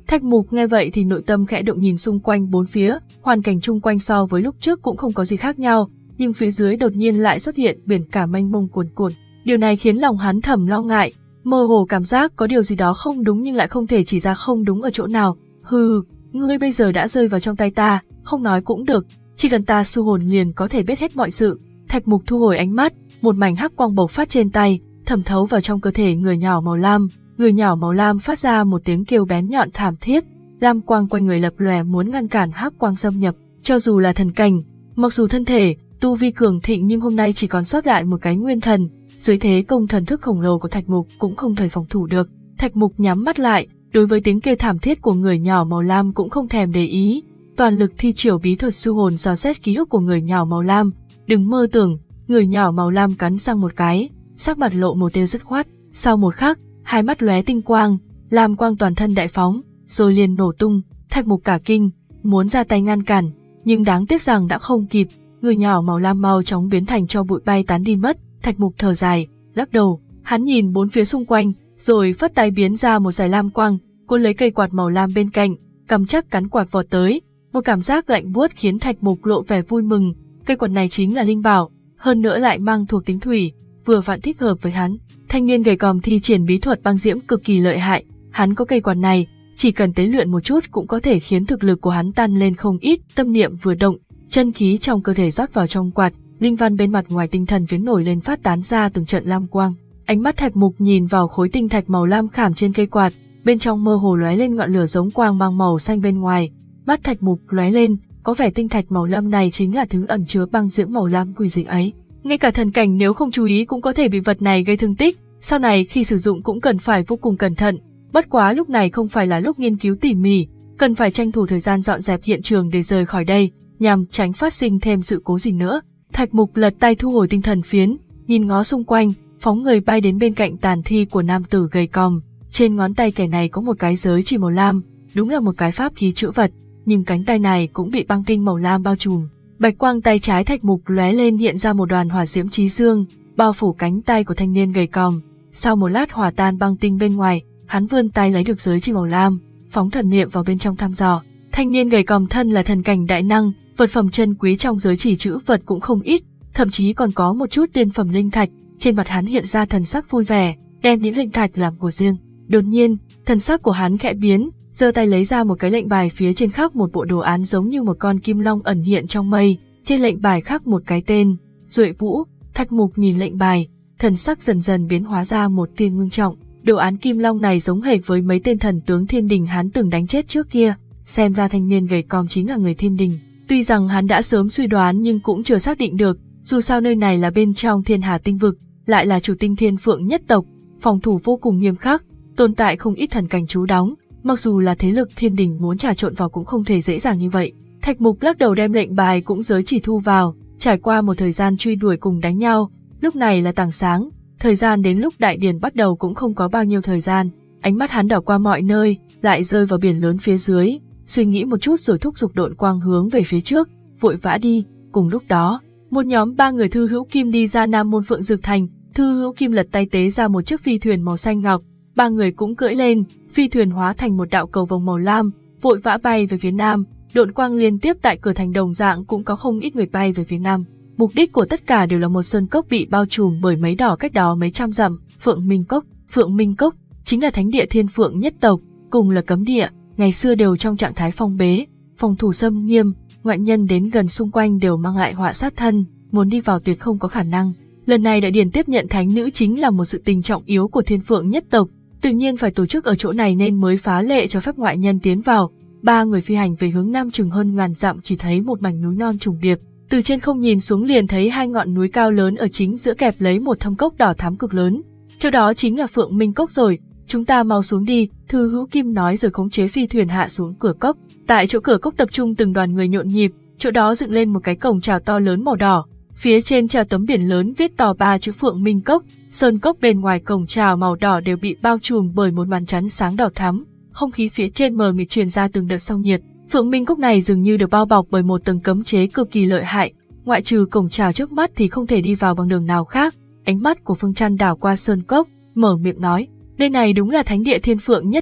Thạch Mục nghe vậy thì nội tâm khẽ động, nhìn xung quanh bốn phía, hoàn cảnh chung quanh so với lúc trước cũng không có gì khác nhau, nhưng phía dưới đột nhiên lại xuất hiện biển cả mênh mông cuồn cuộn. Điều này khiến lòng hắn thầm lo ngại, mơ hồ cảm giác có điều gì đó không đúng nhưng lại không thể chỉ ra không đúng ở chỗ nào. Hừ, ngươi bây giờ đã rơi vào trong tay ta, không nói cũng được, chỉ cần ta su hồn liền có thể biết hết mọi sự. Thạch Mục thu hồi ánh mắt, một mảnh hắc quang bộc phát trên tay, thẩm thấu vào trong cơ thể người nhỏ màu lam. Người nhỏ màu lam phát ra một tiếng kêu bén nhọn thảm thiết, lam quang quanh người lập lòe muốn ngăn cản hắc quang xâm nhập. Cho dù là thần cảnh, mặc dù thân thể tu vi cường thịnh nhưng hôm nay chỉ còn sót lại một cái nguyên thần, dưới thế công thần thức khổng lồ của Thạch Mục cũng không thể phòng thủ được. Thạch Mục nhắm mắt lại, đối với tiếng kêu thảm thiết của người nhỏ màu lam cũng không thèm để ý, toàn lực thi triển bí thuật su hồn dò xét ký ức của người nhỏ màu lam. Đừng mơ tưởng. Người nhỏ màu lam cắn răng một cái, sắc mặt lộ một tia dứt khoát. Sau một khắc, hai mắt lóe tinh quang, lam quang toàn thân đại phóng, rồi liền nổ tung. Thạch Mục cả kinh, muốn ra tay ngăn cản, nhưng đáng tiếc rằng đã không kịp. Người nhỏ màu lam mau chóng biến thành tro bụi bay tán đi mất. Thạch Mục thở dài, lắc đầu, hắn nhìn bốn phía xung quanh, rồi phất tay biến ra một dải lam quang, cuốn lấy cây quạt màu lam bên cạnh, cầm chắc cắn quạt vọt tới. Một cảm giác lạnh buốt khiến Thạch Mục lộ vẻ vui mừng. Cây quạt này chính là linh bảo, hơn nữa lại mang thuộc tính thủy, vừa vặn thích hợp với hắn. Thanh niên gầy còm thi triển bí thuật băng diễm cực kỳ lợi hại, hắn có cây quạt này, chỉ cần tế luyện một chút cũng có thể khiến thực lực của hắn tăng lên không ít. Tâm niệm vừa động, chân khí trong cơ thể rót vào trong quạt, linh văn bên mặt ngoài tinh thần viếng nổi lên phát tán ra từng trận lam quang. Ánh mắt Thạch Mục nhìn vào khối tinh thạch màu lam khảm trên cây quạt, bên trong mơ hồ lóe lên ngọn lửa giống quang mang màu xanh bên ngoài. Mắt Thạch Mục lóe lên, có vẻ tinh thạch màu lam này chính là thứ ẩn chứa băng diễm màu lam quỷ dị ấy. Ngay cả thần cảnh nếu không chú ý cũng có thể bị vật này gây thương tích, sau này khi sử dụng cũng cần phải vô cùng cẩn thận. Bất quá lúc này không phải là lúc nghiên cứu tỉ mỉ, cần phải tranh thủ thời gian dọn dẹp hiện trường để rời khỏi đây, nhằm tránh phát sinh thêm sự cố gì nữa. Thạch Mục lật tay thu hồi tinh thần phiến, nhìn ngó xung quanh, phóng người bay đến bên cạnh tàn thi của nam tử gầy còm. Trên ngón tay kẻ này có một cái giới chỉ màu lam, đúng là một cái pháp khí chữ vật, nhưng cánh tay này cũng bị băng tinh màu lam bao trùm. Bạch quang tay trái Thạch Mục lóe lên, hiện ra một đoàn hỏa diễm chí dương, bao phủ cánh tay của thanh niên gầy còm. Sau một lát hòa tan băng tinh bên ngoài, hắn vươn tay lấy được giới chỉ màu lam, phóng thần niệm vào bên trong thăm dò. Thanh niên gầy còm thân là thần cảnh đại năng, vật phẩm chân quý trong giới chỉ chữ vật cũng không ít, thậm chí còn có một chút tiên phẩm linh thạch. Trên mặt hắn hiện ra thần sắc vui vẻ, đem những linh thạch làm của riêng. Đột nhiên, thần sắc của hắn khẽ biến, giơ tay lấy ra một cái lệnh bài, phía trên khắc một bộ đồ án giống như một con kim long ẩn hiện trong mây. Trên lệnh bài khắc một cái tên, Duệ Vũ. Thạch Mục nhìn lệnh bài, thần sắc dần dần biến hóa ra một tia ngưng trọng. Đồ án kim long này giống hệt với mấy tên thần tướng thiên đình hắn từng đánh chết trước kia, xem ra thanh niên gầy còm chính là người thiên đình. Tuy rằng hắn đã sớm suy đoán nhưng cũng chưa xác định được, dù sao nơi này là bên trong Thiên Hà tinh vực, lại là chủ tinh Thiên Phượng nhất tộc, phòng thủ vô cùng nghiêm khắc, tồn tại không ít thần cảnh trú đóng, mặc dù là thế lực thiên đình muốn trà trộn vào cũng không thể dễ dàng như vậy. Thạch Mục lắc đầu đem lệnh bài cũng giới chỉ thu vào, trải qua một thời gian truy đuổi cùng đánh nhau, lúc này là tảng sáng, thời gian đến lúc đại điển bắt đầu cũng không có bao nhiêu thời gian. Ánh mắt hắn đảo qua mọi nơi, lại rơi vào biển lớn phía dưới, suy nghĩ một chút rồi thúc giục độn quang hướng về phía trước, vội vã đi. Cùng lúc đó, một nhóm ba người Thư Hữu Kim đi ra Nam Môn Phượng Dược Thành. Thư Hữu Kim lật tay tế ra một chiếc phi thuyền màu xanh ngọc, ba người cũng cưỡi lên, phi thuyền hóa thành một đạo cầu vồng màu lam, vội vã bay về phía nam. Độn quang liên tiếp tại cửa thành đồng dạng cũng có không ít người bay về phía nam. Mục đích của tất cả đều là một sơn cốc bị bao trùm bởi mấy đỏ cách đó mấy trăm dặm, Phượng Minh Cốc. Phượng Minh Cốc chính là thánh địa Thiên Phượng nhất tộc, cùng là cấm địa, ngày xưa đều trong trạng thái phong bế, phòng thủ xâm nghiêm, ngoại nhân đến gần xung quanh đều mang lại họa sát thân, muốn đi vào tuyệt không có khả năng. Lần này đại điển tiếp nhận thánh nữ chính là một sự tình trọng yếu của Thiên Phượng nhất tộc, tự nhiên phải tổ chức ở chỗ này nên mới phá lệ cho phép ngoại nhân tiến vào. Ba người phi hành về hướng nam chừng hơn ngàn dặm, chỉ thấy một mảnh núi non trùng điệp, từ trên không nhìn xuống liền thấy hai ngọn núi cao lớn ở chính giữa kẹp lấy một thâm cốc đỏ thắm cực lớn. Theo đó chính là Phượng Minh Cốc rồi, chúng ta mau xuống đi, Thư Hữu Kim nói rồi khống chế phi thuyền hạ xuống cửa cốc. Tại chỗ cửa cốc tập trung từng đoàn người nhộn nhịp, chỗ đó dựng lên một cái cổng chào to lớn màu đỏ, phía trên treo tấm biển lớn viết to ba chữ Phượng Minh Cốc. Sơn cốc bên ngoài cổng chào màu đỏ đều bị bao trùm bởi một màn chắn sáng đỏ thắm, không khí phía trên mờ mịt truyền ra từng đợt sóng nhiệt. Phượng Minh Cốc này dường như được bao bọc bởi một tầng cấm chế cực kỳ lợi hại, ngoại trừ cổng chào trước mắt thì không thể đi vào bằng đường nào khác. Ánh mắt của Phương Trăn đảo qua sơn cốc, mở miệng nói, đây này đúng là thánh địa Thiên Phượng nhất tộc,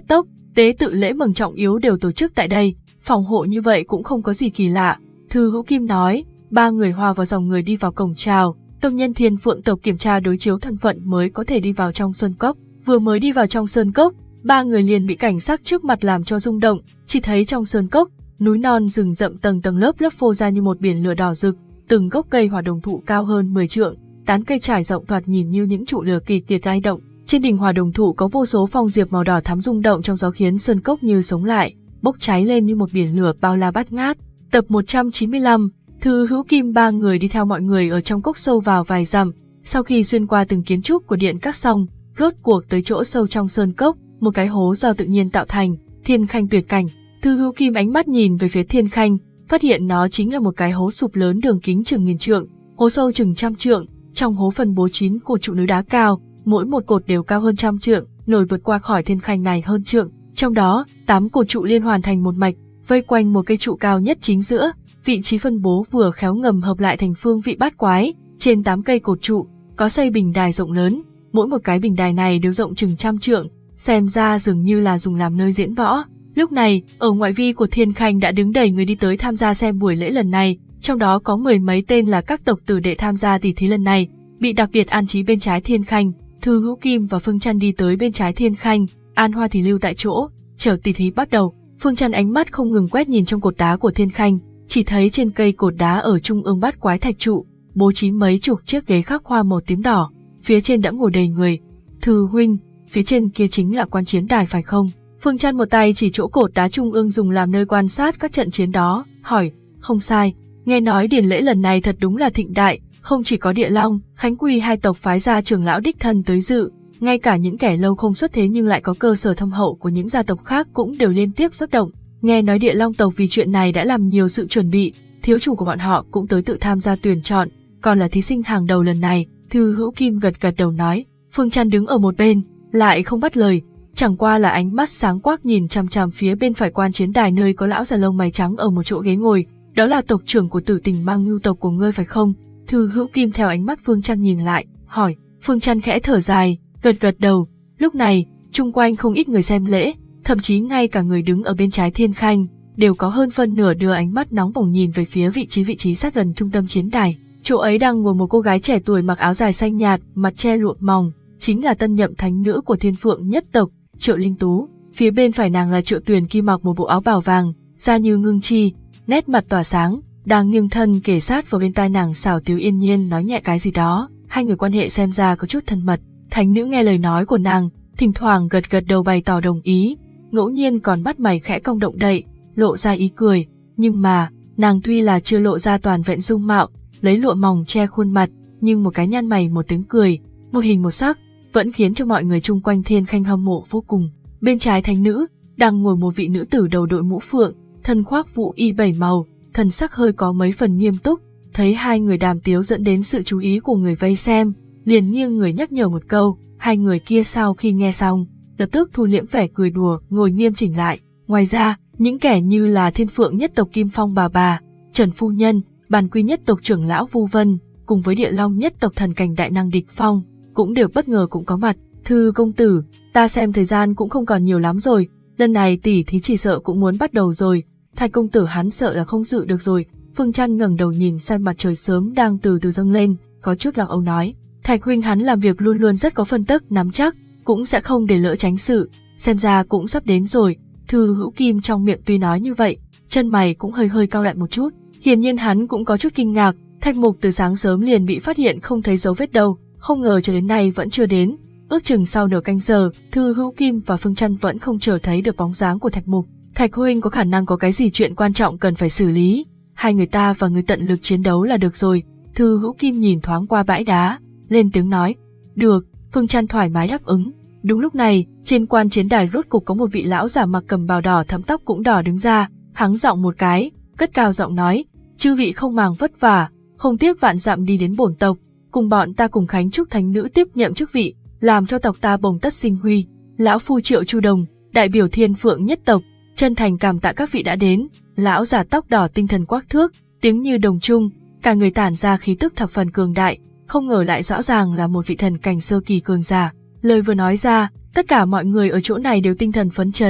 tế tự lễ mừng trọng yếu đều tổ chức tại đây, phòng hộ như vậy cũng không có gì kỳ lạ. Thư Hữu Kim nói, ba người hòa vào dòng người đi vào cổng chào, tông nhân Thiên Phượng tộc kiểm tra đối chiếu thân phận mới có thể đi vào trong sơn cốc. Vừa mới đi vào trong sơn cốc, ba người liền bị cảnh sắc trước mặt làm cho rung động, chỉ thấy trong sơn cốc, núi non rừng rậm tầng tầng lớp lớp phô ra như một biển lửa đỏ rực, từng gốc cây hỏa đồng thụ cao hơn mười trượng, tán cây trải rộng thoạt nhìn như những trụ lửa kỳ kiệt lay động. Trên đỉnh hỏa đồng thụ có vô số phong diệp màu đỏ thắm rung động trong gió khiến sơn cốc như sống lại, bốc cháy lên như một biển lửa bao la bát ngát. Tập một trăm chín mươi lăm, Thư Hữu Kim ba người đi theo mọi người ở trong cốc sâu vào vài dặm, sau khi xuyên qua từng kiến trúc của điện các xong, rốt cuộc tới chỗ sâu trong sơn cốc, một cái hố do tự nhiên tạo thành, thiên khanh tuyệt cảnh. Thư Hữu Kim ánh mắt nhìn về phía thiên khanh, phát hiện nó chính là một cái hố sụp lớn đường kính chừng nghìn trượng, hố sâu chừng trăm trượng, trong hố phân bố chín cột trụ núi đá cao, mỗi một cột đều cao hơn trăm trượng, nổi vượt qua khỏi thiên khanh này hơn trượng. Trong đó, tám cột trụ liên hoàn thành một mạch, vây quanh một cây trụ cao nhất chính giữa, vị trí phân bố vừa khéo ngầm hợp lại thành phương vị bát quái. Trên tám cây cột trụ có xây bình đài rộng lớn, mỗi một cái bình đài này đều rộng chừng trăm trượng, xem ra dường như là dùng làm nơi diễn võ. Lúc này, ở ngoại vi của thiên khanh đã đứng đầy người đi tới tham gia xem buổi lễ lần này, trong đó có mười mấy tên là các tộc tử đệ tham gia tỷ thí lần này, bị đặc biệt an trí bên trái thiên khanh. Thư Hữu Kim và Phương Chân đi tới bên trái thiên khanh, An Hoa thì lưu tại chỗ, chờ tỷ thí bắt đầu. Phương Chân ánh mắt không ngừng quét nhìn trong cột đá của thiên khanh, chỉ thấy trên cây cột đá ở trung ương bát quái thạch trụ, bố trí mấy chục chiếc ghế khắc hoa màu tím đỏ, phía trên đã ngồi đầy người. Thư huynh, phía trên kia chính là quan chiến đài phải không? Phương Chân một tay chỉ chỗ cột đá trung ương dùng làm nơi quan sát các trận chiến đó, hỏi. Không sai, nghe nói điển lễ lần này thật đúng là thịnh đại, không chỉ có Địa Long, Khánh Quy hai tộc phái ra trưởng lão đích thân tới dự, ngay cả những kẻ lâu không xuất thế nhưng lại có cơ sở thâm hậu của những gia tộc khác cũng đều liên tiếp xuất động. Nghe nói Địa Long tộc vì chuyện này đã làm nhiều sự chuẩn bị, thiếu chủ của bọn họ cũng tới tự tham gia tuyển chọn, còn là thí sinh hàng đầu lần này. Thư Hữu Kim gật gật đầu nói. Phương Chân đứng ở một bên, lại không bắt lời, chẳng qua là ánh mắt sáng quắc nhìn chằm chằm phía bên phải quan chiến đài nơi có lão già lông mày trắng ở một chỗ ghế ngồi. Đó là tộc trưởng của Tử Tình Mang Ngưu tộc của ngươi phải không? Thư Hữu Kim theo ánh mắt Phương Chân nhìn lại, hỏi. Phương Chân khẽ thở dài, gật gật đầu. Lúc này, chung quanh không ít người xem lễ, thậm chí ngay cả người đứng ở bên trái thiên khanh đều có hơn phân nửa đưa ánh mắt nóng bỏng nhìn về phía vị trí vị trí sát gần trung tâm chiến đài. Chỗ ấy đang ngồi một cô gái trẻ tuổi mặc áo dài xanh nhạt, mặt che lụa mỏng, chính là tân nhậm thánh nữ của Thiên Phượng nhất tộc, Triệu Linh Tú. Phía bên phải nàng là Triệu Tuyền Kim mặc một bộ áo bào vàng, da như ngưng chi, nét mặt tỏa sáng, đang nghiêng thân kề sát vào bên tai nàng xảo tiếu yên nhiên nói nhẹ cái gì đó. Hai người quan hệ xem ra có chút thân mật. Thánh nữ nghe lời nói của nàng, thỉnh thoảng gật gật đầu bày tỏ đồng ý, ngẫu nhiên còn mắt mày khẽ cong động đậy, lộ ra ý cười. Nhưng mà, nàng tuy là chưa lộ ra toàn vẹn dung mạo, lấy lụa mỏng che khuôn mặt, nhưng một cái nhăn mày một tiếng cười, một hình một sắc, vẫn khiến cho mọi người chung quanh thiên khanh hâm mộ vô cùng. Bên trái thánh nữ, đang ngồi một vị nữ tử đầu đội mũ phượng, thân khoác vũ y bảy màu, thần sắc hơi có mấy phần nghiêm túc, thấy hai người đàm tiếu dẫn đến sự chú ý của người vây xem, liền nghiêng người nhắc nhở một câu. Hai người kia sau khi nghe xong, lập tức thu liễm vẻ cười đùa, ngồi nghiêm chỉnh lại. Ngoài ra, những kẻ như là Thiên Phượng nhất tộc Kim Phong bà bà, Trần phu nhân, Bàn Quy nhất tộc trưởng lão Vu Vân, cùng với Địa Long nhất tộc thần cảnh đại năng Địch Phong, cũng đều bất ngờ cũng có mặt. Thư công tử, ta xem thời gian cũng không còn nhiều lắm rồi, lần này tỷ thí chỉ sợ cũng muốn bắt đầu rồi. Thạch công tử hắn sợ là không dự được rồi. Phương Chân ngẩng đầu nhìn xem mặt trời sớm đang từ từ dâng lên, có chút lo âu nói. Thạch huynh hắn làm việc luôn luôn rất có phân tức nắm chắc, cũng sẽ không để lỡ tránh sự, xem ra cũng sắp đến rồi. Thư Hữu Kim trong miệng tuy nói như vậy, chân mày cũng hơi hơi cau lại một chút. Hiển nhiên hắn cũng có chút kinh ngạc, Thạch Mục từ sáng sớm liền bị phát hiện không thấy dấu vết đâu, không ngờ cho đến nay vẫn chưa đến. Ước chừng sau nửa canh giờ, Thư Hữu Kim và Phương Chân vẫn không chờ thấy được bóng dáng của Thạch Mục. Thạch huynh có khả năng có cái gì chuyện quan trọng cần phải xử lý, hai người ta và người tận lực chiến đấu là được rồi. Thư Hữu Kim nhìn thoáng qua bãi đá, lên tiếng nói. Được, Phương Chân thoải mái đáp ứng. Đúng lúc này, trên quan chiến đài rốt cục có một vị lão giả mặc cầm bào đỏ thấm tóc cũng đỏ đứng ra, hắng giọng một cái, cất cao giọng nói, chư vị không màng vất vả, không tiếc vạn dặm đi đến bổn tộc, cùng bọn ta cùng khánh chúc thánh nữ tiếp nhậm chức vị, làm cho tộc ta bồng tất sinh huy. Lão phu Triệu Chu Đồng, đại biểu Thiên Phượng nhất tộc, chân thành cảm tạ các vị đã đến. Lão giả tóc đỏ tinh thần quắc thước, tiếng như đồng trung, cả người tản ra khí tức thập phần cường đại, không ngờ lại rõ ràng là một vị thần cảnh sơ kỳ cường giả. Lời vừa nói ra, tất cả mọi người ở chỗ này đều tinh thần phấn chấn,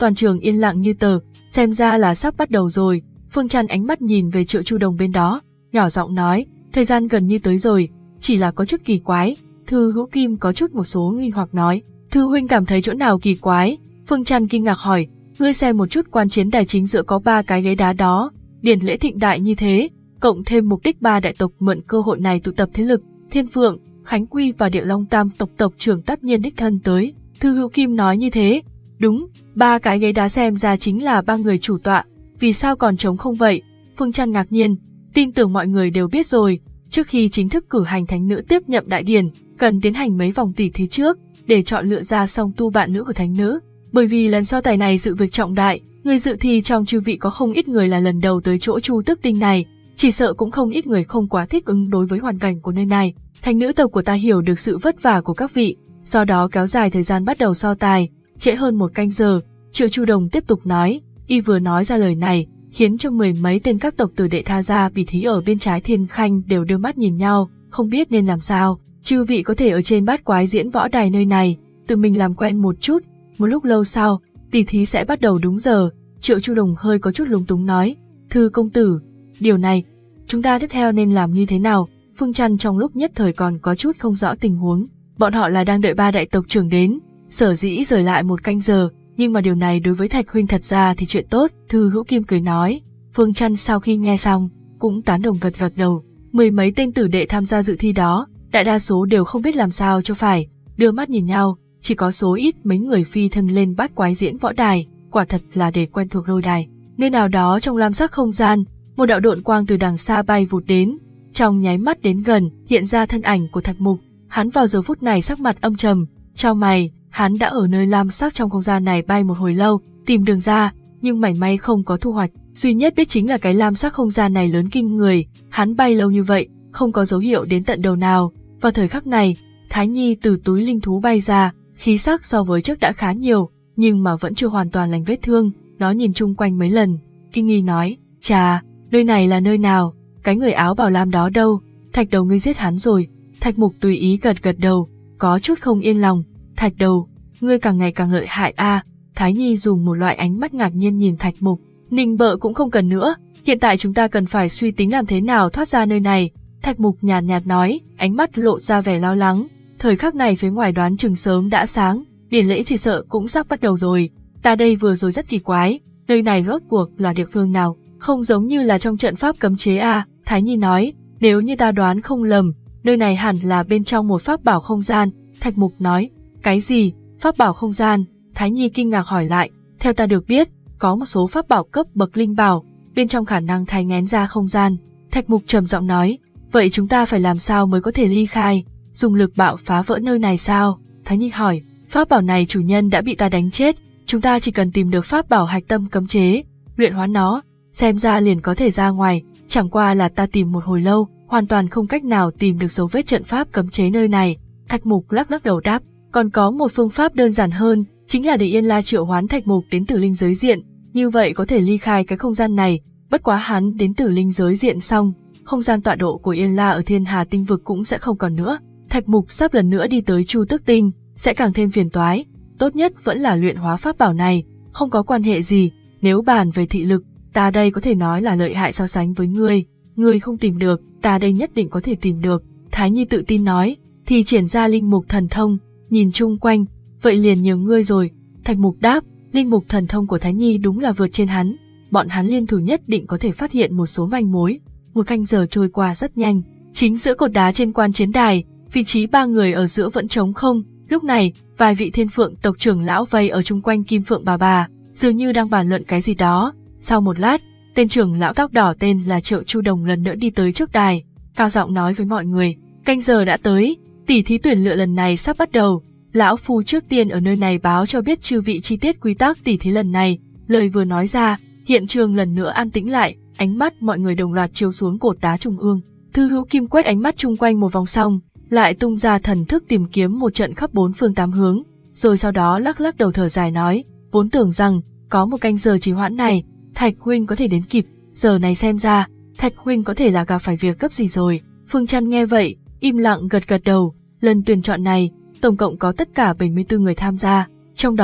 toàn trường yên lặng như tờ, xem ra là sắp bắt đầu rồi. Phương Trăn ánh mắt nhìn về Triệu Chu Đồng bên đó, nhỏ giọng nói, thời gian gần như tới rồi, chỉ là có chút kỳ quái. Thư Hữu Kim có chút một số nghi hoặc nói, Thư huynh cảm thấy chỗ nào kỳ quái? Phương Trăn kinh ngạc hỏi, ngươi xem một chút quan chiến đài chính giữa có ba cái ghế đá đó, điển lễ thịnh đại như thế, cộng thêm mục đích ba đại tộc mượn cơ hội này tụ tập thế lực, Thiên Phượng, Khánh Quy và Địa Long Tam tộc tộc trưởng tất nhiên đích thân tới. Thư Hữu Kim nói như thế, đúng, ba cái ghế đá xem ra chính là ba người chủ tọa, vì sao còn trống không vậy? Phương Trăn ngạc nhiên, tin tưởng mọi người đều biết rồi, trước khi chính thức cử hành thánh nữ tiếp nhậm đại điển, cần tiến hành mấy vòng tỉ thí trước, để chọn lựa ra song tu bạn nữ của thánh nữ. Bởi vì lần so tài này dự việc trọng đại, người dự thi trong chư vị có không ít người là lần đầu tới chỗ Chu Tước Tinh này, chỉ sợ cũng không ít người không quá thích ứng đối với hoàn cảnh của nơi này. Thánh nữ tộc của ta hiểu được sự vất vả của các vị, do đó kéo dài thời gian bắt đầu so tài, trễ hơn một canh giờ. Triệu Chu Đồng tiếp tục nói, y vừa nói ra lời này, khiến cho mười mấy tên các tộc tử đệ tha ra bỉ thí ở bên trái Thiên Khanh đều đưa mắt nhìn nhau, không biết nên làm sao. Chư vị có thể ở trên bát quái diễn võ đài nơi này, tự mình làm quen một chút. Một lúc lâu sau, tỉ thí sẽ bắt đầu đúng giờ. Triệu Chu Đồng hơi có chút lúng túng nói, Thư công tử, điều này, chúng ta tiếp theo nên làm như thế nào? Phương Trăn trong lúc nhất thời còn có chút không rõ tình huống. Bọn họ là đang đợi ba đại tộc trưởng đến, sở dĩ rời lại một canh giờ, nhưng mà điều này đối với Thạch huynh thật ra thì chuyện tốt. Thư Hữu Kim cười nói. Phương Trăn sau khi nghe xong, cũng tán đồng gật gật đầu. Mười mấy tên tử đệ tham gia dự thi đó, đại đa số đều không biết làm sao cho phải, đưa mắt nhìn nhau, chỉ có số ít mấy người phi thân lên bát quái diễn võ đài, quả thật là để quen thuộc lôi đài. Nơi nào đó trong lam sắc không gian, một đạo độn quang từ đằng xa bay vụt đến, trong nháy mắt đến gần, hiện ra thân ảnh của Thạch Mục. Hắn vào giờ phút này sắc mặt âm trầm, chau mày, hắn đã ở nơi lam sắc trong không gian này bay một hồi lâu, tìm đường ra, nhưng mảy may không có thu hoạch. Duy nhất biết chính là cái lam sắc không gian này lớn kinh người, hắn bay lâu như vậy, không có dấu hiệu đến tận đầu nào. Vào thời khắc này, Thái Nhi từ túi linh thú bay ra, khí sắc so với trước đã khá nhiều, nhưng mà vẫn chưa hoàn toàn lành vết thương. Nó nhìn chung quanh mấy lần, kinh nghi nói, chà, nơi này là nơi nào? Cái người áo bào lam đó đâu? Thạch Đầu ngươi giết hắn rồi. Thạch Mục tùy ý gật gật đầu, có chút không yên lòng. Thạch Đầu, ngươi càng ngày càng lợi hại a. À. Thái Nhi dùng một loại ánh mắt ngạc nhiên nhìn Thạch Mục. Ninh bợ cũng không cần nữa, hiện tại chúng ta cần phải suy tính làm thế nào thoát ra nơi này. Thạch Mục nhàn nhạt, nhạt nói, ánh mắt lộ ra vẻ lo lắng. Thời khắc này phía ngoài đoán chừng sớm đã sáng, điển lễ chỉ sợ cũng sắp bắt đầu rồi. Ta đây vừa rồi rất kỳ quái, nơi này rốt cuộc là địa phương nào? Không giống như là trong trận pháp cấm chế à? Thái Nhi nói, nếu như ta đoán không lầm, nơi này hẳn là bên trong một pháp bảo không gian. Thạch Mục nói, cái gì? Pháp bảo không gian? Thái Nhi kinh ngạc hỏi lại, theo ta được biết, có một số pháp bảo cấp bậc linh bảo, bên trong khả năng thay ngén ra không gian. Thạch Mục trầm giọng nói, vậy chúng ta phải làm sao mới có thể ly khai? Dùng lực bạo phá vỡ nơi này sao? Thái Nhi hỏi, pháp bảo này chủ nhân đã bị ta đánh chết, chúng ta chỉ cần tìm được pháp bảo hạch tâm cấm chế, luyện hóa nó, xem ra liền có thể ra ngoài. Chẳng qua là ta tìm một hồi lâu, hoàn toàn không cách nào tìm được dấu vết trận pháp cấm chế nơi này. Thạch Mục lắc lắc đầu đáp, còn có một phương pháp đơn giản hơn, chính là để Yên La triệu hoán Thạch Mục đến Tử Linh giới diện, như vậy có thể ly khai cái không gian này. Bất quá hắn đến Tử Linh giới diện xong, không gian tọa độ của Yên La ở Thiên Hà tinh vực cũng sẽ không còn nữa. Thạch Mục sắp lần nữa đi tới Chu Tước Tinh, sẽ càng thêm phiền toái. Tốt nhất vẫn là luyện hóa pháp bảo này, không có quan hệ gì. Nếu bàn về thị lực, ta đây có thể nói là lợi hại so sánh với ngươi. Ngươi không tìm được, ta đây nhất định có thể tìm được. Thái Nhi tự tin nói, thì triển ra linh mục thần thông, nhìn chung quanh, vậy liền nhờ ngươi rồi. Thạch Mục đáp, linh mục thần thông của Thái Nhi đúng là vượt trên hắn, bọn hắn liên thủ nhất định có thể phát hiện một số manh mối. Một canh giờ trôi qua rất nhanh, chính giữa cột đá trên quan chiến đài, vị trí ba người ở giữa vẫn trống không. Lúc này, vài vị Thiên Phượng tộc trưởng lão vây ở chung quanh Kim Phượng bà bà, dường như đang bàn luận cái gì đó. Sau một lát, tên trưởng lão tóc đỏ tên là Triệu Chu Đồng lần nữa đi tới trước đài, cao giọng nói với mọi người, canh giờ đã tới, tỷ thí tuyển lựa lần này sắp bắt đầu. Lão phu trước tiên ở nơi này báo cho biết chư vị chi tiết quy tắc tỷ thí lần này. Lời vừa nói ra, hiện trường lần nữa an tĩnh lại, ánh mắt mọi người đồng loạt chiếu xuống cột đá trung ương. Thư Hữu Kim quét ánh mắt chung quanh một vòng xong, lại tung ra thần thức tìm kiếm một trận khắp bốn phương tám hướng, rồi sau đó lắc lắc đầu thở dài nói, vốn tưởng rằng có một canh giờ trì hoãn này, Thạch huynh có thể đến kịp, giờ này xem ra, Thạch huynh có thể là gặp phải việc gấp gì rồi. Phương Trăn nghe vậy, im lặng gật gật đầu. Lần tuyển chọn này, tổng cộng có tất cả bảy mươi tư người tham gia, trong đó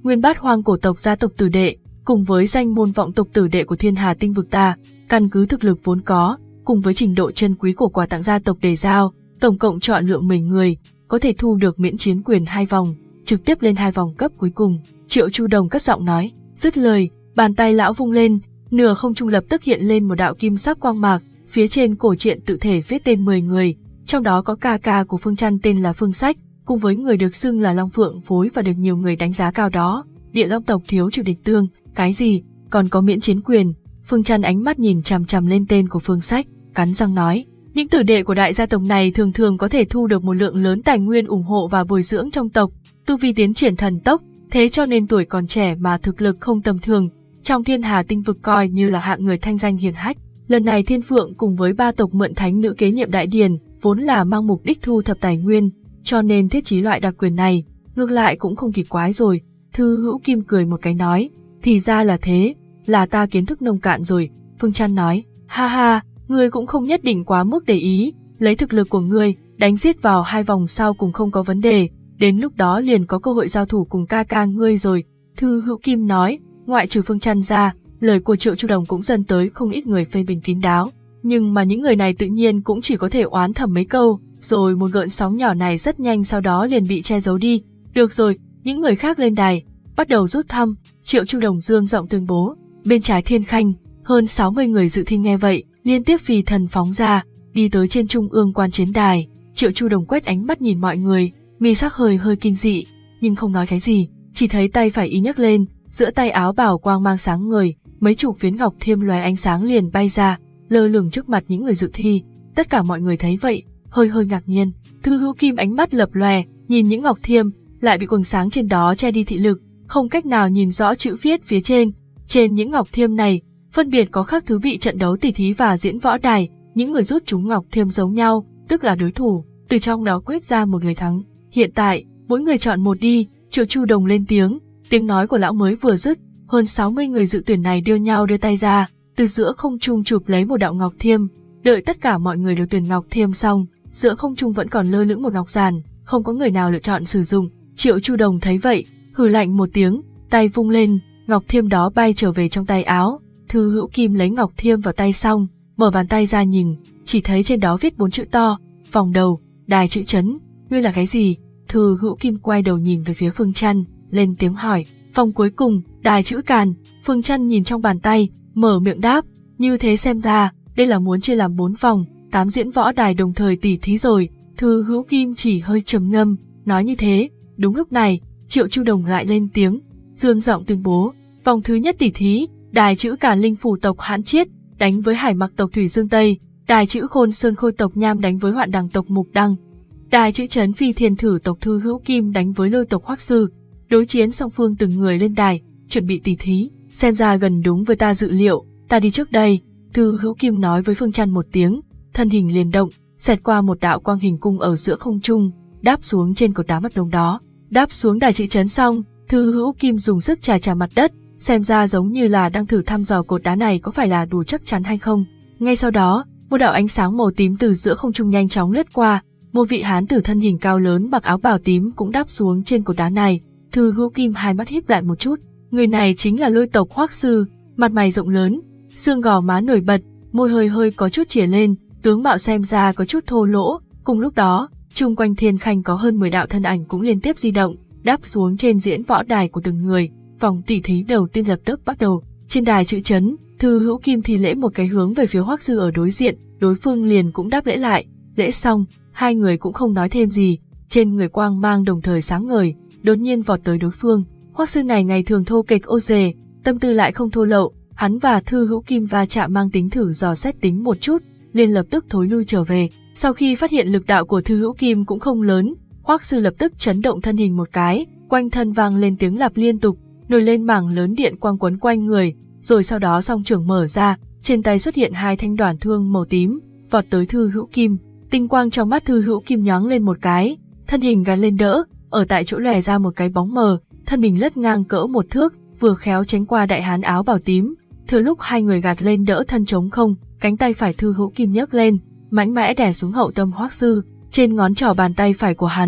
nguyên bát hoang cổ tộc gia tộc tử đệ, cùng với danh môn vọng tộc tử đệ của thiên hà tinh vực ta, căn cứ thực lực vốn có, cùng với trình độ chân quý của quà tặng gia tộc đề giao, tổng cộng chọn lựa mười người, có thể thu được miễn chiến quyền hai vòng, trực tiếp lên hai vòng cấp cuối cùng. Triệu Chu Đồng cất giọng nói, dứt lời, bàn tay lão vung lên, nửa không trung lập tức hiện lên một đạo kim sắc quang mạc, phía trên cổ truyện tự thể viết tên mười người, trong đó có ca ca của Phương Trăn tên là Phương Sách, cùng với người được xưng là Long Phượng Phối và được nhiều người đánh giá cao đó, Địa Long tộc thiếu chủ địch tương, cái gì, còn có miễn chiến quyền. Phương Trăn ánh mắt nhìn chằm chằm lên tên của Phương Sách, cắn răng nói, những tử đệ của đại gia tộc này thường thường có thể thu được một lượng lớn tài nguyên ủng hộ và bồi dưỡng trong tộc, tu vi tiến triển thần tốc, thế cho nên tuổi còn trẻ mà thực lực không tầm thường, trong thiên hà tinh vực coi như là hạng người thanh danh hiển hách. Lần này Thiên Phượng cùng với ba tộc mượn thánh nữ kế nhiệm đại điển, vốn là mang mục đích thu thập tài nguyên, cho nên thiết trí loại đặc quyền này, ngược lại cũng không kỳ quái rồi. Thư Hữu Kim cười một cái nói, thì ra là thế, là ta kiến thức nông cạn rồi. Phương Trăn nói, ha ha, ngươi cũng không nhất định quá mức để ý, lấy thực lực của ngươi, đánh giết vào hai vòng sau cùng không có vấn đề, đến lúc đó liền có cơ hội giao thủ cùng ca ca ngươi rồi. Thư Hữu Kim nói, ngoại trừ Phương Trăn ra, lời của Triệu Chu Đồng cũng dần tới không ít người phê bình kín đáo, nhưng mà những người này tự nhiên cũng chỉ có thể oán thầm mấy câu, rồi một gợn sóng nhỏ này rất nhanh sau đó liền bị che giấu đi. Được rồi, những người khác lên đài, bắt đầu rút thăm. Triệu Chu Đồng dương giọng tuyên bố, bên trái Thiên Khanh, hơn sáu mươi người dự thi nghe vậy, liên tiếp phi thần phóng ra, đi tới trên trung ương quan chiến đài. Triệu Chu Đồng quét ánh mắt nhìn mọi người, mi sắc hơi hơi kinh dị, nhưng không nói cái gì, chỉ thấy tay phải y nhấc lên, giữa tay áo bảo quang mang sáng ngời, mấy chục viên ngọc thiêm lóe ánh sáng liền bay ra, lơ lửng trước mặt những người dự thi. Tất cả mọi người thấy vậy, hơi hơi ngạc nhiên. Thư Hữu Kim ánh mắt lập lòe, nhìn những ngọc thiêm, lại bị quầng sáng trên đó che đi thị lực, không cách nào nhìn rõ chữ viết phía trên. Trên những ngọc thiêm này, phân biệt có khắc thứ vị trận đấu tỷ thí và diễn võ đài, những người rút chúng ngọc thiêm giống nhau, tức là đối thủ, từ trong đó quyết ra một người thắng. Hiện tại, mỗi người chọn một đi. Triệu Chu Đồng lên tiếng, tiếng nói của lão mới vừa dứt, hơn sáu mươi người dự tuyển này đưa nhau đưa tay ra, từ giữa không trung chụp lấy một đạo ngọc thiêm. Đợi tất cả mọi người đều tuyển ngọc thiêm xong, giữa không trung vẫn còn lơ lửng một ngọc giản, không có người nào lựa chọn sử dụng. Triệu Chu Đồng thấy vậy, hừ lạnh một tiếng, tay vung lên, ngọc thiêm đó bay trở về trong tay áo. Thư Hữu Kim lấy ngọc thiêm vào tay xong, mở bàn tay ra nhìn, chỉ thấy trên đó viết bốn chữ to, vòng đầu, đài chữ chấn. Ngươi là cái gì? Thư Hữu Kim quay đầu nhìn về phía Phương Trăn, lên tiếng hỏi. Vòng cuối cùng, đài chữ càn. Phương Trăn nhìn trong bàn tay, mở miệng đáp, như thế xem ra, đây là muốn chia làm bốn vòng, tám diễn võ đài đồng thời tỉ thí rồi. Thư Hữu Kim chỉ hơi trầm ngâm, nói như thế. Đúng lúc này, Triệu Chu Đồng lại lên tiếng, dương giọng tuyên bố, vòng thứ nhất tỉ thí, đài chữ càn linh phủ tộc Hãn Chiết đánh với Hải Mặc tộc Thủy Dương Tây, đài chữ Khôn Sơn Khôi tộc Nham đánh với Hoạn Đằng tộc Mục Đăng, đài chữ Trấn Phi Thiên Thử tộc Thư Hữu Kim đánh với Lôi tộc Hoắc Sư. Đối chiến song phương từng người lên đài, chuẩn bị tỉ thí, xem ra gần đúng với ta dự liệu, ta đi trước đây. Thư Hữu Kim nói với Phương Trăn một tiếng, thân hình liền động, xẹt qua một đạo quang hình cung ở giữa không trung, đáp xuống trên cột đá mặt đông đó. Đáp xuống đài chữ Trấn xong, Thư Hữu Kim dùng sức chà chà mặt đất, xem ra giống như là đang thử thăm dò cột đá này có phải là đủ chắc chắn hay không. Ngay sau đó, một đạo ánh sáng màu tím từ giữa không trung nhanh chóng lướt qua, một vị hán tử thân hình cao lớn mặc áo bào tím cũng đáp xuống trên cột đá này. Thư Hữu Kim hai mắt híp lại một chút, người này chính là Lôi tộc Hoắc Sư, mặt mày rộng lớn, xương gò má nổi bật, môi hơi hơi có chút chìa lên, tướng mạo xem ra có chút thô lỗ. Cùng lúc đó, chung quanh Thiên Khanh có hơn mười đạo thân ảnh cũng liên tiếp di động, đáp xuống trên diễn võ đài của từng người. Vòng tỉ thí đầu tiên lập tức bắt đầu. Trên đài chữ Trấn, Thư Hữu Kim thì lễ một cái hướng về phía Hoắc Sư ở đối diện, đối phương liền cũng đáp lễ lại. Lễ xong, hai người cũng không nói thêm gì, trên người quang mang đồng thời sáng ngời, đột nhiên vọt tới đối phương. Hoắc Sư này ngày thường thô kệch ô dề, tâm tư lại không thô lậu, hắn và Thư Hữu Kim va chạm mang tính thử dò xét tính một chút, liền lập tức thối lui trở về. Sau khi phát hiện lực đạo của Thư Hữu Kim cũng không lớn, Hoắc Sư lập tức chấn động thân hình một cái, quanh thân vang lên tiếng lặp liên tục, nổi lên mảng lớn điện quang quấn quanh người, rồi sau đó song trưởng mở ra, trên tay xuất hiện hai thanh đoản thương màu tím, vọt tới Thư Hữu Kim. Tinh quang trong mắt Thư Hữu Kim nhoáng lên một cái, thân hình gắn lên đỡ, ở tại chỗ lòe ra một cái bóng mờ, thân mình lướt ngang cỡ một thước, vừa khéo tránh qua đại hán áo bào tím. Thừa lúc hai người gạt lên đỡ thân trống không, cánh tay phải Thư Hữu Kim nhấc lên, mạnh mẽ đè xuống hậu tâm Hoắc Sư. Trên ngón trỏ bàn tay phải của hắn,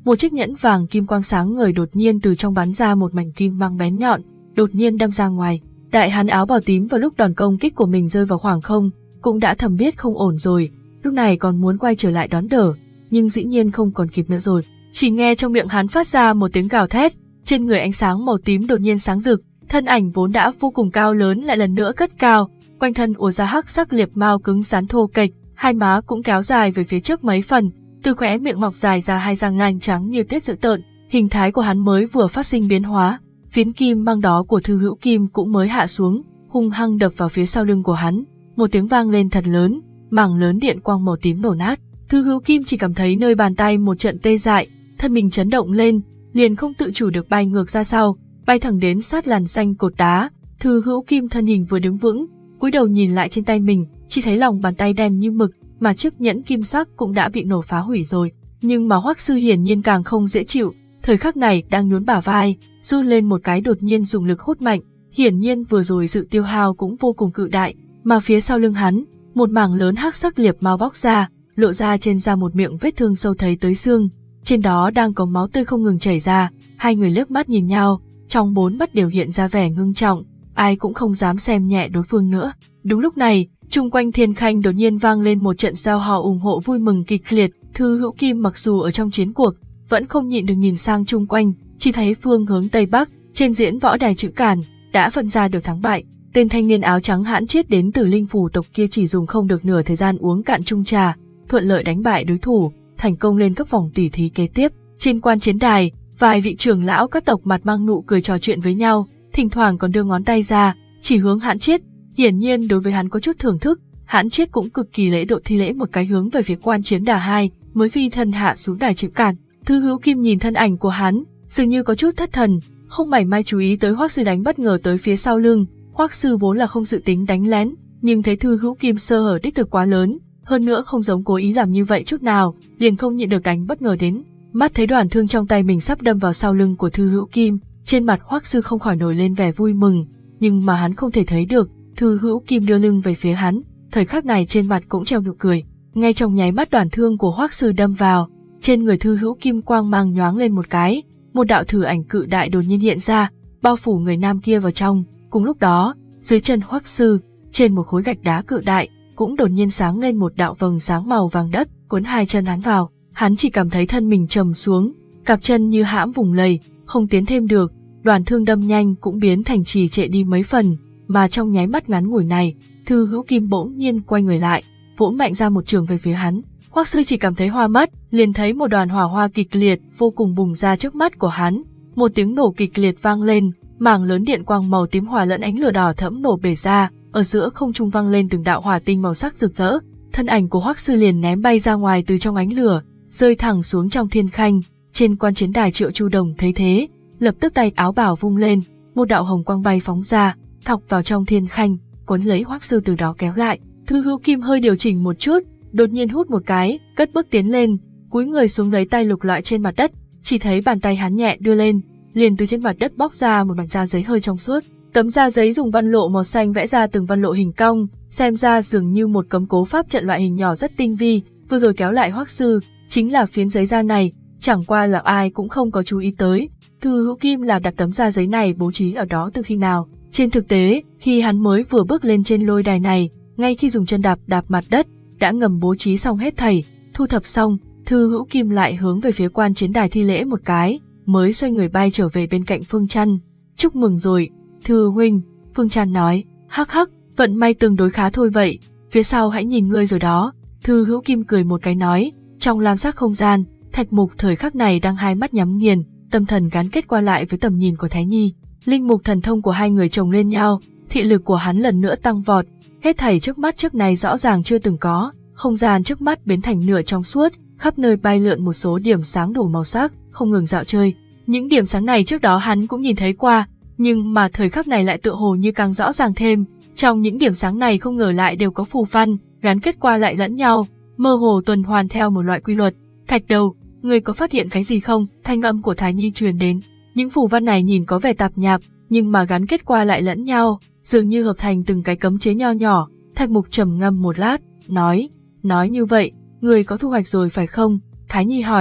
một chiếc nhẫn vàng kim quang sáng ngời đột nhiên từ trong bắn ra một mảnh kim mang bén nhọn, đột nhiên đâm ra ngoài. Đại hán áo bào tím vào lúc đòn công kích của mình rơi vào khoảng không, cũng đã thầm biết không ổn rồi, lúc này còn muốn quay trở lại đón đỡ, nhưng dĩ nhiên không còn kịp nữa rồi. Chỉ nghe trong miệng hắn phát ra một tiếng gào thét, trên người ánh sáng màu tím đột nhiên sáng rực, thân ảnh vốn đã vô cùng cao lớn lại lần nữa cất cao, quanh thân ùa ra hắc sắc liệp mao cứng rắn thô kệch, hai má cũng kéo dài về phía trước mấy phần, từ khóe miệng mọc dài ra hai răng nanh trắng như tuyết dữ tợn, hình thái của hắn mới vừa phát sinh biến hóa, phiến kim mang đó của Thư Hữu Kim cũng mới hạ xuống, hung hăng đập vào phía sau lưng của hắn, một tiếng vang lên thật lớn, mảng lớn điện quang màu tím nổ nát. Thư Hữu Kim chỉ cảm thấy nơi bàn tay một trận tê dại, thân mình chấn động lên, liền không tự chủ được bay ngược ra sau, bay thẳng đến sát làn xanh cột đá. Thư Hữu Kim thân hình vừa đứng vững, cúi đầu nhìn lại trên tay mình, chỉ thấy lòng bàn tay đen như mực, mà chiếc nhẫn kim sắc cũng đã bị nổ phá hủy rồi. Nhưng mà Hoắc Sư hiển nhiên càng không dễ chịu, thời khắc này đang nhún bả vai, run lên một cái đột nhiên dùng lực hút mạnh, hiển nhiên vừa rồi sự tiêu hao cũng vô cùng cự đại, mà phía sau lưng hắn, một mảng lớn hắc sắc liệp mao bóc ra, lộ ra trên da một miệng vết thương sâu thấy tới xương, trên đó đang có máu tươi không ngừng chảy ra. Hai người liếc mắt nhìn nhau, trong bốn mắt đều hiện ra vẻ ngưng trọng, ai cũng không dám xem nhẹ đối phương nữa. Đúng lúc này, chung quanh Thiên Khanh đột nhiên vang lên một trận reo hò ủng hộ vui mừng kịch liệt. Thư Hữu Kim mặc dù ở trong chiến cuộc, vẫn không nhịn được nhìn sang chung quanh, chỉ thấy phương hướng tây bắc, trên diễn võ đài chữ càn, đã phân ra được thắng bại. Tên thanh niên áo trắng hãn chết đến từ linh phủ tộc kia chỉ dùng không được nửa thời gian uống cạn chung trà, thuận lợi đánh bại đối thủ, thành công lên cấp vòng tỉ thí kế tiếp. Trên quan chiến đài, vài vị trưởng lão các tộc mặt mang nụ cười trò chuyện với nhau, thỉnh thoảng còn đưa ngón tay ra, chỉ hướng Hãn Chiết, hiển nhiên đối với hắn có chút thưởng thức. Hãn Chiết cũng cực kỳ lễ độ thi lễ một cái hướng về phía quan chiến đà hai, mới phi thân hạ xuống đài chữ càn. Thư Hữu Kim nhìn thân ảnh của hắn, dường như có chút thất thần, không mảy may chú ý tới Hoắc Sư đánh bất ngờ tới phía sau lưng. Hoắc Sư vốn là không dự tính đánh lén, nhưng thấy Thư Hữu Kim sơ hở đích thực quá lớn, hơn nữa không giống cố ý làm như vậy chút nào, liền không nhịn được đánh bất ngờ đến. Mắt thấy đoàn thương trong tay mình sắp đâm vào sau lưng của Thư Hữu Kim, trên mặt Hoắc Sư không khỏi nổi lên vẻ vui mừng, nhưng mà hắn không thể thấy được, Thư Hữu Kim đưa lưng về phía hắn, thời khắc này trên mặt cũng treo nụ cười. Ngay trong nháy mắt đoàn thương của Hoắc Sư đâm vào, trên người Thư Hữu Kim quang mang nhoáng lên một cái, một đạo thử ảnh cự đại đột nhiên hiện ra, bao phủ người nam kia vào trong. Cùng lúc đó, dưới chân Hoắc Sư, trên một khối gạch đá cự đại, cũng đột nhiên sáng lên một đạo vầng sáng màu vàng đất, cuốn hai chân hắn vào. Hắn chỉ cảm thấy thân mình trầm xuống, cặp chân như hãm vùng lầy, không tiến thêm được, đoàn thương đâm nhanh cũng biến thành trì trệ đi mấy phần, mà trong nháy mắt ngắn ngủi này, Thư Hữu Kim bỗng nhiên quay người lại, vỗ mạnh ra một trường về phía hắn. Hoắc Sư chỉ cảm thấy hoa mắt, liền thấy một đoàn hỏa hoa kịch liệt vô cùng bùng ra trước mắt của hắn, một tiếng nổ kịch liệt vang lên, mảng lớn điện quang màu tím hòa lẫn ánh lửa đỏ thẫm nổ bể ra, ở giữa không trung vang lên từng đạo hỏa tinh màu sắc rực rỡ, thân ảnh của Hoắc Sư liền ném bay ra ngoài từ trong ánh lửa, rơi thẳng xuống trong thiên khanh. Trên quan chiến đài Triệu Chu Đồng thấy thế, lập tức tay áo bào vung lên, một đạo hồng quang bay phóng ra, thọc vào trong thiên khanh, cuốn lấy Hoắc Sư từ đó kéo lại. Thư Hữu Kim hơi điều chỉnh một chút, đột nhiên hút một cái, cất bước tiến lên, cúi người xuống lấy tay lục lọi trên mặt đất, chỉ thấy bàn tay hắn nhẹ đưa lên, liền từ trên mặt đất bóc ra một mảnh da giấy hơi trong suốt. Tấm da giấy dùng văn lộ màu xanh vẽ ra từng văn lộ hình cong, xem ra dường như một cấm cố pháp trận loại hình nhỏ rất tinh vi. Vừa rồi kéo lại Hoắc Sư, chính là phiến giấy da này, chẳng qua là ai cũng không có chú ý tới. Thư Hữu Kim là đặt tấm da giấy này bố trí ở đó từ khi nào. Trên thực tế, khi hắn mới vừa bước lên trên lôi đài này, ngay khi dùng chân đạp đạp mặt đất, đã ngầm bố trí xong hết thảy. Thu thập xong, Thư Hữu Kim lại hướng về phía quan chiến đài thi lễ một cái, mới xoay người bay trở về bên cạnh Phương Trăn. Chúc mừng rồi, Thư huynh, Phương Trăn nói. Hắc hắc, vận may tương đối khá thôi vậy, phía sau hãy nhìn ngươi rồi đó. Thư Hữu Kim cười một cái nói. Trong lam sắc không gian, Thạch Mục thời khắc này đang hai mắt nhắm nghiền, tâm thần gắn kết qua lại với tầm nhìn của Thái Nhi. Linh mục thần thông của hai người chồng lên nhau, thị lực của hắn lần nữa tăng vọt, hết thảy trước mắt trước này rõ ràng chưa từng có, không gian trước mắt biến thành nửa trong suốt, khắp nơi bay lượn một số điểm sáng đủ màu sắc, không ngừng dạo chơi. Những điểm sáng này trước đó hắn cũng nhìn thấy qua, nhưng mà thời khắc này lại tựa hồ như càng rõ ràng thêm. Trong những điểm sáng này không ngờ lại đều có phù văn, gắn kết qua lại lẫn nhau, mơ hồ tuần hoàn theo một loại quy luật. Thạch Đầu, người có phát hiện cái gì không? Thanh âm của Thái Nhi truyền đến. Những phù văn này nhìn có vẻ tạp nhạp, nhưng mà gắn kết qua lại lẫn nhau, dường như hợp thành từng cái cấm chế nho nhỏ. Thạch Mục trầm ngâm một lát, nói, nói như vậy, người có thu hoạch rồi phải không? Thái Nhi hỏi,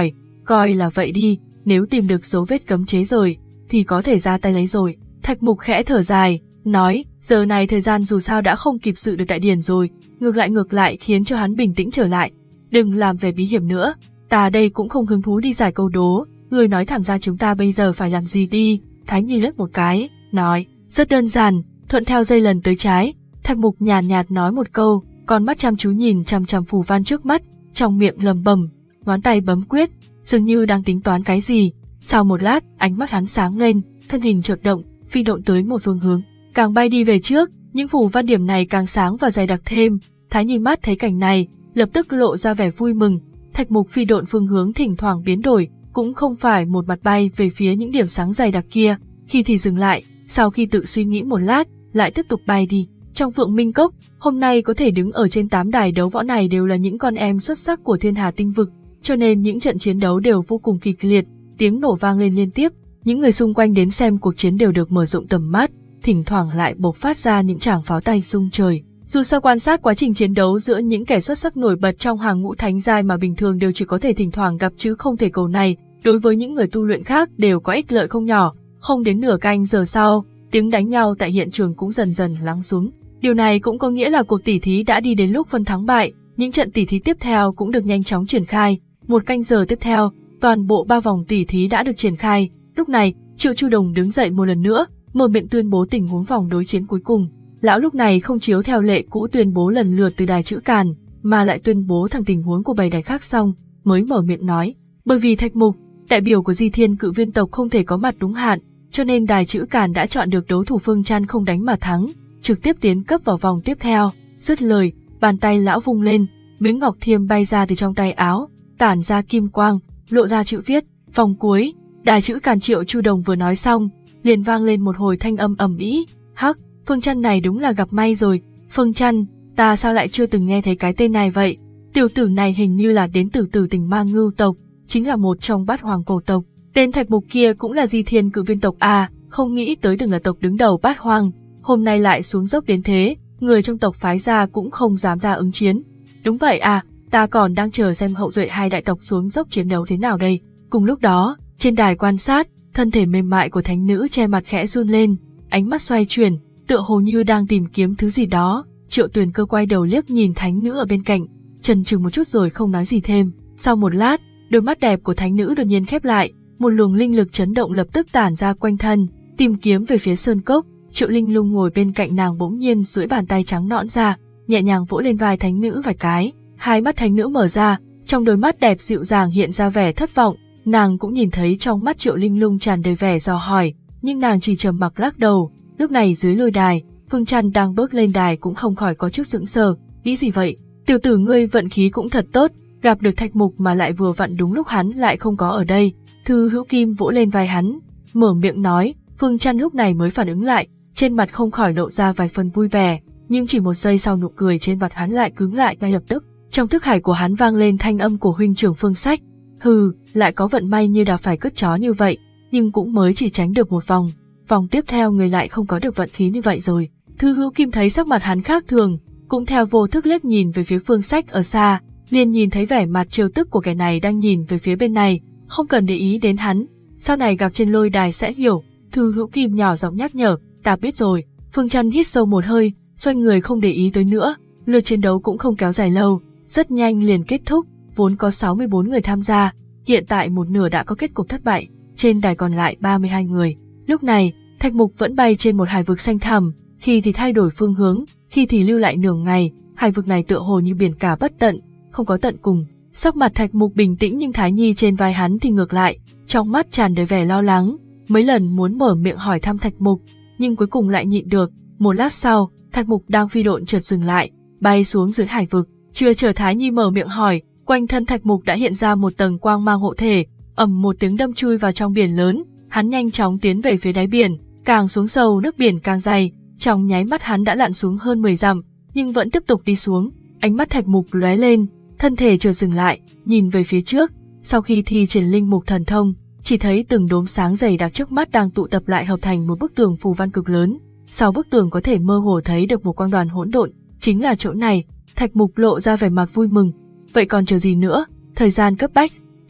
coi là vậy đi, nếu tìm được dấu vết cấm chế rồi, thì có thể ra tay lấy rồi. Thạch Mục khẽ thở dài, nói, giờ này thời gian dù sao đã không kịp dự được đại điển rồi, ngược lại ngược lại khiến cho hắn bình tĩnh trở lại. Đừng làm về bí hiểm nữa, ta đây cũng không hứng thú đi giải câu đố, người nói thẳng ra chúng ta bây giờ phải làm gì đi. Thái Nhi lướt một cái, nói, rất đơn giản, thuận theo dây lần tới trái. Thạch Mục nhàn nhạt, nhạt nói một câu, con mắt chăm chú nhìn chằm chằm phù văn trước mắt, trong miệng lầm bầm, ngón tay bấm quyết, dường như đang tính toán cái gì. Sau một lát, ánh mắt hắn sáng lên, thân hình chợt động, phi độn tới một phương hướng, càng bay đi về trước, những phù văn điểm này càng sáng và dày đặc thêm. Thái Nhi mắt thấy cảnh này, lập tức lộ ra vẻ vui mừng. Thạch Mục phi độn phương hướng thỉnh thoảng biến đổi, cũng không phải một mặt bay về phía những điểm sáng dày đặc kia, khi thì dừng lại, sau khi tự suy nghĩ một lát, lại tiếp tục bay đi. Trong Phượng Minh Cốc, hôm nay có thể đứng ở trên tám đài đấu võ này đều là những con em xuất sắc của Thiên Hà Tinh Vực, cho nên những trận chiến đấu đều vô cùng kịch liệt, tiếng nổ vang lên liên tiếp, những người xung quanh đến xem cuộc chiến đều được mở rộng tầm mắt, thỉnh thoảng lại bộc phát ra những tràng pháo tay rung trời. Dù sao quan sát quá trình chiến đấu giữa những kẻ xuất sắc nổi bật trong hàng ngũ thánh giai mà bình thường đều chỉ có thể thỉnh thoảng gặp chứ không thể cầu này, đối với những người tu luyện khác đều có ích lợi không nhỏ. Không đến nửa canh giờ sau, tiếng đánh nhau tại hiện trường cũng dần dần lắng xuống. Điều này cũng có nghĩa là cuộc tỉ thí đã đi đến lúc phân thắng bại, những trận tỉ thí tiếp theo cũng được nhanh chóng triển khai. Một canh giờ tiếp theo, toàn bộ ba vòng tỉ thí đã được triển khai. Lúc này, Triệu Chu Đồng đứng dậy một lần nữa, mở miệng tuyên bố tình huống vòng đối chiến cuối cùng. Lão lúc này không chiếu theo lệ cũ tuyên bố lần lượt từ đài chữ Càn, mà lại tuyên bố thẳng tình huống của bảy đài khác xong, mới mở miệng nói, bởi vì Thạch Mục, đại biểu của Di Thiên Cự Viên tộc không thể có mặt đúng hạn, cho nên đài chữ Càn đã chọn được đấu thủ Phương Trăn không đánh mà thắng, trực tiếp tiến cấp vào vòng tiếp theo. Dứt lời, bàn tay lão vung lên, miếng ngọc thiêm bay ra từ trong tay áo, tản ra kim quang, lộ ra chữ viết, vòng cuối. Đài chữ Càn Triệu Chu Đồng vừa nói xong, liền vang lên một hồi thanh âm ầm ĩ, hắc, Phương Trăn này đúng là gặp may rồi. Phương Trăn, ta sao lại chưa từng nghe thấy cái tên này vậy? Tiểu tử này hình như là đến từ Tử Tình Ma Ngưu tộc, chính là một trong bát hoàng cổ tộc. Tên Thạch Mục kia cũng là Di Thiên Cự Viên tộc à, không nghĩ tới từng là tộc đứng đầu bát hoàng, hôm nay lại xuống dốc đến thế, người trong tộc phái ra cũng không dám ra ứng chiến. Đúng vậy à, ta còn đang chờ xem hậu duệ hai đại tộc xuống dốc chiến đấu thế nào đây. Cùng lúc đó, trên đài quan sát, thân thể mềm mại của thánh nữ che mặt khẽ run lên, ánh mắt xoay chuyển, tựa hồ như đang tìm kiếm thứ gì đó. Triệu Tuyền Cơ quay đầu liếc nhìn thánh nữ ở bên cạnh, chần chừ một chút rồi không nói gì thêm. Sau một lát, đôi mắt đẹp của thánh nữ đột nhiên khép lại, một luồng linh lực chấn động lập tức tản ra quanh thân, tìm kiếm về phía sơn cốc. Triệu Linh Lung ngồi bên cạnh nàng bỗng nhiên duỗi bàn tay trắng nõn ra, nhẹ nhàng vỗ lên vai thánh nữ vài cái. Hai mắt thánh nữ mở ra, trong đôi mắt đẹp dịu dàng hiện ra vẻ thất vọng. Nàng cũng nhìn thấy trong mắt Triệu Linh Lung tràn đầy vẻ dò hỏi, nhưng nàng chỉ trầm mặc lắc đầu. Lúc này dưới lôi đài, Phương Trăn đang bước lên đài cũng không khỏi có chút sững sờ. Nghĩ gì vậy? Tiểu tử ngươi vận khí cũng thật tốt, gặp được Thạch Mục mà lại vừa vặn đúng lúc hắn lại không có ở đây. Thư Hữu Kim vỗ lên vai hắn, mở miệng nói. Phương Trăn lúc này mới phản ứng lại, trên mặt không khỏi lộ ra vài phần vui vẻ, nhưng chỉ một giây sau nụ cười trên mặt hắn lại cứng lại ngay lập tức. Trong thức hải của hắn vang lên thanh âm của huynh trưởng Phương Sách. Hừ, lại có vận may như đào phải cứt chó như vậy, nhưng cũng mới chỉ tránh được một vòng. Vòng tiếp theo người lại không có được vận khí như vậy rồi. Thư Hữu Kim thấy sắc mặt hắn khác thường, cũng theo vô thức liếc nhìn về phía Phương Sách ở xa, liền nhìn thấy vẻ mặt trêu tức của kẻ này đang nhìn về phía bên này, không cần để ý đến hắn, sau này gặp trên lôi đài sẽ hiểu. Thư Hữu Kim nhỏ giọng nhắc nhở, ta biết rồi. Phương Trăn hít sâu một hơi, xoay người không để ý tới nữa. Lượt chiến đấu cũng không kéo dài lâu, rất nhanh liền kết thúc. Vốn có sáu mươi bốn người tham gia, hiện tại một nửa đã có kết cục thất bại, trên đài còn lại ba mươi hai người. Lúc này, Thạch Mục vẫn bay trên một hải vực xanh thẳm, khi thì thay đổi phương hướng, khi thì lưu lại nửa ngày. Hải vực này tựa hồ như biển cả bất tận, không có tận cùng. Sắc mặt Thạch Mục bình tĩnh nhưng Thái Nhi trên vai hắn thì ngược lại, trong mắt tràn đầy vẻ lo lắng. Mấy lần muốn mở miệng hỏi thăm Thạch Mục, nhưng cuối cùng lại nhịn được. Một lát sau, Thạch Mục đang phi độn chợt dừng lại, bay xuống dưới hải vực. Chưa chờ Thái Nhi mở miệng hỏi, quanh thân Thạch Mục đã hiện ra một tầng quang mang hộ thể, ầm một tiếng đâm chui vào trong biển lớn. Hắn nhanh chóng tiến về phía đáy biển, càng xuống sâu nước biển càng dày. Trong nháy mắt hắn đã lặn xuống hơn mười dặm, nhưng vẫn tiếp tục đi xuống. Ánh mắt Thạch Mục lóe lên, thân thể chợt dừng lại, nhìn về phía trước. Sau khi thi triển linh mục thần thông, chỉ thấy từng đốm sáng dày đặc trước mắt đang tụ tập lại hợp thành một bức tường phù văn cực lớn. Sau bức tường có thể mơ hồ thấy được một quang đoàn hỗn độn, chính là chỗ này. Thạch Mục lộ ra vẻ mặt vui mừng. Vậy còn chờ gì nữa? Thời gian cấp bách.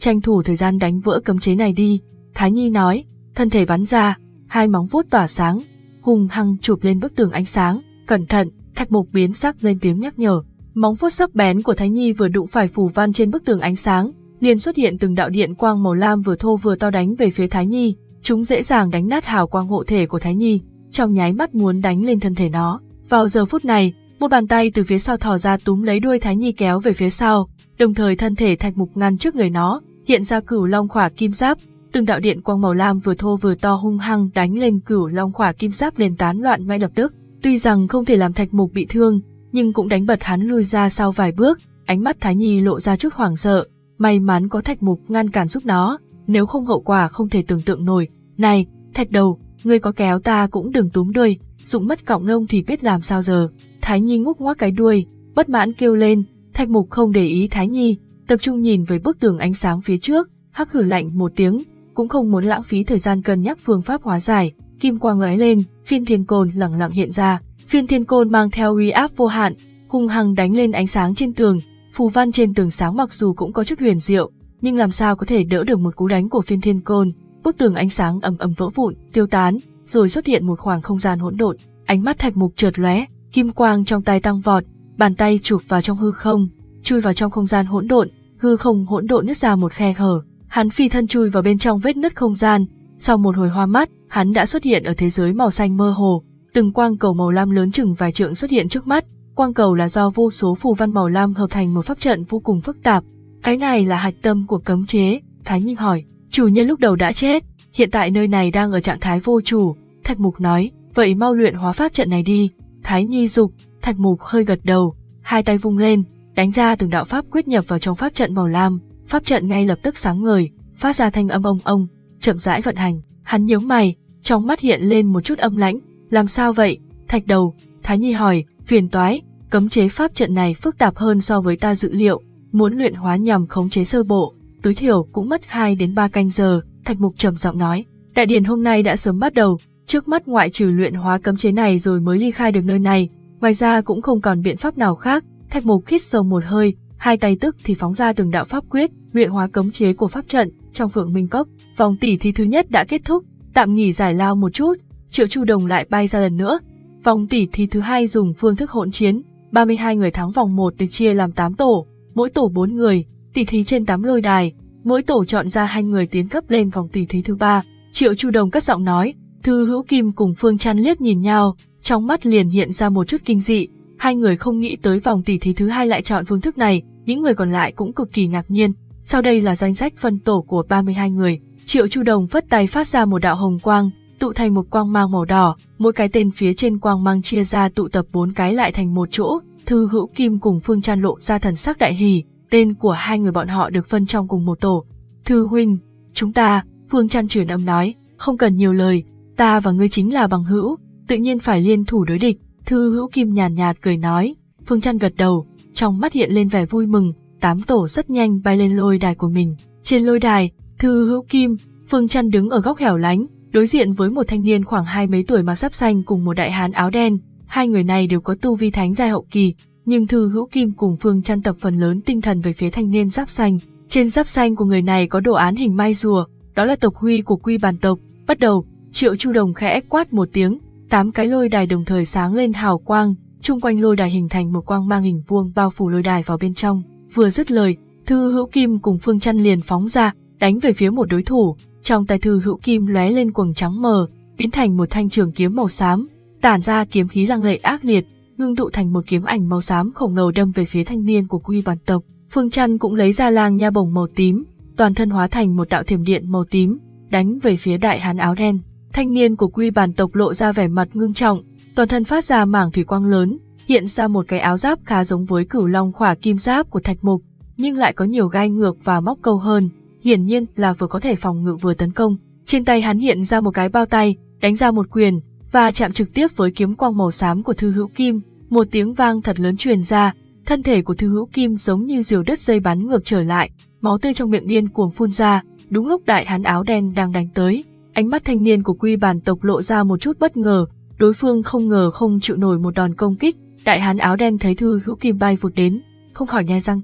tranh thủ thời gian đánh vỡ cấm chế này đi, Thái Nhi nói, thân thể bắn ra, hai móng vuốt tỏa sáng, hung hăng chụp lên bức tường ánh sáng, cẩn thận, Thạch Mục biến sắc lên tiếng nhắc nhở. Móng vuốt sắc bén của Thái Nhi vừa đụng phải phù văn trên bức tường ánh sáng, liền xuất hiện từng đạo điện quang màu lam vừa thô vừa to đánh về phía Thái Nhi, chúng dễ dàng đánh nát hào quang hộ thể của Thái Nhi, trong nháy mắt muốn đánh lên thân thể nó. Vào giờ phút này, một bàn tay từ phía sau thò ra túm lấy đuôi Thái Nhi kéo về phía sau, đồng thời thân thể Thạch Mục ngăn trước người nó, hiện ra Cửu Long Khỏa Kim Giáp, từng đạo điện quang màu lam vừa thô vừa to hung hăng đánh lên Cửu Long Khỏa Kim Giáp liền tán loạn ngay lập tức. Tuy rằng không thể làm Thạch Mục bị thương, nhưng cũng đánh bật hắn lui ra sau vài bước, ánh mắt Thái Nhi lộ ra chút hoảng sợ, may mắn có Thạch Mục ngăn cản giúp nó, nếu không hậu quả không thể tưởng tượng nổi. Này, Thạch Đầu, ngươi có kéo ta cũng đừng túm đuôi, dụng mất cọng lông thì biết làm sao giờ. Thái Nhi ngúc ngoác cái đuôi, bất mãn kêu lên. Thạch Mục không để ý Thái Nhi, tập trung nhìn về bức tường ánh sáng phía trước, hắc hừ lạnh một tiếng, cũng không muốn lãng phí thời gian cân nhắc phương pháp hóa giải. Kim quang lóe lên, Phiên Thiên Côn lẳng lặng hiện ra. Phiên Thiên Côn mang theo uy áp vô hạn, hung hăng đánh lên ánh sáng trên tường. Phù văn trên tường sáng mặc dù cũng có chút huyền diệu, nhưng làm sao có thể đỡ được một cú đánh của Phiên Thiên Côn. Bức tường ánh sáng ầm ầm vỡ vụn, tiêu tán, rồi xuất hiện một khoảng không gian hỗn độn. Ánh mắt Thạch Mục chợt lóe, kim quang trong tay tăng vọt, bàn tay chụp vào trong hư không, chui vào trong không gian hỗn độn, hư không hỗn độn nứt ra một khe hở. Hắn phi thân chui vào bên trong vết nứt không gian, sau một hồi hoa mắt, hắn đã xuất hiện ở thế giới màu xanh mơ hồ. Từng quang cầu màu lam lớn chừng vài trượng xuất hiện trước mắt, quang cầu là do vô số phù văn màu lam hợp thành một pháp trận vô cùng phức tạp. Cái này là hạch tâm của cấm chế, Thái Nhi hỏi. Chủ nhân lúc đầu đã chết, hiện tại nơi này đang ở trạng thái vô chủ, Thạch Mục nói, vậy mau luyện hóa pháp trận này đi. Thái Nhi dục, Thạch Mục hơi gật đầu, hai tay vung lên, đánh ra từng đạo pháp quyết nhập vào trong pháp trận màu lam, pháp trận ngay lập tức sáng ngời, phát ra thanh âm ông ông, chậm rãi vận hành. Hắn nhướng mày, trong mắt hiện lên một chút âm lãnh. Làm sao vậy, Thạch Đầu? Thái Nhi hỏi. Phiền toái, cấm chế pháp trận này phức tạp hơn so với ta dự liệu, muốn luyện hóa nhằm khống chế sơ bộ, tối thiểu cũng mất hai đến ba canh giờ, Thạch Mục trầm giọng nói. Đại điển hôm nay đã sớm bắt đầu, trước mắt ngoại trừ luyện hóa cấm chế này rồi mới ly khai được nơi này, ngoài ra cũng không còn biện pháp nào khác. Thạch Mục hít sâu một hơi, hai tay tức thì phóng ra từng đạo pháp quyết, luyện hóa cấm chế của pháp trận. Trong Phượng Minh Cốc, vòng tỉ thí thứ nhất đã kết thúc, tạm nghỉ giải lao một chút, Triệu Chu Đồng lại bay ra lần nữa. Vòng tỉ thí thứ hai dùng phương thức hỗn chiến, ba mươi hai người thắng vòng một được chia làm tám tổ, mỗi tổ bốn người, tỉ thí trên tám lôi đài, mỗi tổ chọn ra hai người tiến cấp lên vòng tỉ thí thứ ba. Triệu Chu Đồng cất giọng nói. Thư Hữu Kim cùng Phương Trăn liếc nhìn nhau, trong mắt liền hiện ra một chút kinh dị, hai người không nghĩ tới vòng tỉ thí thứ hai lại chọn phương thức này, những người còn lại cũng cực kỳ ngạc nhiên. Sau đây là danh sách phân tổ của ba mươi hai người. Triệu Chu Đồng phất tay phát ra một đạo hồng quang, tụ thành một quang mang màu đỏ, mỗi cái tên phía trên quang mang chia ra tụ tập bốn cái lại thành một chỗ. Thư Hữu Kim cùng Phương Trăn lộ ra thần sắc đại hỉ, tên của hai người bọn họ được phân trong cùng một tổ. Thư huynh, chúng ta, Phương Trăn truyền âm nói, không cần nhiều lời, ta và ngươi chính là bằng hữu, tự nhiên phải liên thủ đối địch. Thư Hữu Kim nhàn nhạt, nhạt cười nói. Phương Trăn gật đầu, trong mắt hiện lên vẻ vui mừng. Tám tổ rất nhanh bay lên lôi đài của mình. Trên lôi đài, Thư Hữu Kim, Phương Trăn đứng ở góc hẻo lánh, đối diện với một thanh niên khoảng hai mấy tuổi mặc giáp xanh cùng một đại hán áo đen. Hai người này đều có tu vi thánh giai hậu kỳ, nhưng Thư Hữu Kim cùng Phương Trăn tập phần lớn tinh thần về phía thanh niên giáp xanh. Trên giáp xanh của người này có đồ án hình mai rùa, đó là tộc huy của Quy Bản tộc. Bắt đầu, Triệu Chu Đồng khẽ quát một tiếng, tám cái lôi đài đồng thời sáng lên hào quang, chung quanh lôi đài hình thành một quang mang hình vuông bao phủ lôi đài vào bên trong. Vừa dứt lời, Thư Hữu Kim cùng Phương Trăn liền phóng ra, đánh về phía một đối thủ. Trong tay Thư Hữu Kim lóe lên quầng trắng mờ, biến thành một thanh trường kiếm màu xám, tản ra kiếm khí lăng lệ ác liệt, ngưng tụ thành một kiếm ảnh màu xám khổng lồ đâm về phía thanh niên của Quy Bản tộc. Phương Trăn cũng lấy ra lang nha bổng màu tím, toàn thân hóa thành một đạo thiểm điện màu tím, đánh về phía đại hán áo đen. Thanh niên của Quy Bản tộc lộ ra vẻ mặt ngưng trọng, toàn thân phát ra mảng thủy quang lớn, hiện ra một cái áo giáp khá giống với Cửu Long Khỏa Kim Giáp của Thạch Mục, nhưng lại có nhiều gai ngược và móc câu hơn, hiển nhiên là vừa có thể phòng ngự vừa tấn công. Trên tay hắn hiện ra một cái bao tay, đánh ra một quyền và chạm trực tiếp với kiếm quang màu xám của Thư Hữu Kim, một tiếng vang thật lớn truyền ra, thân thể của Thư Hữu Kim giống như diều đứt dây bắn ngược trở lại, máu tươi trong miệng điên cuồng phun ra. Đúng lúc đại hán áo đen đang đánh tới, ánh mắt thanh niên của Quy Bản tộc lộ ra một chút bất ngờ, đối phương không ngờ không chịu nổi một đòn công kích. Đại hán áo đen thấy Thư Hữu Kim bay vụt đến, không khỏi nhe răng cười,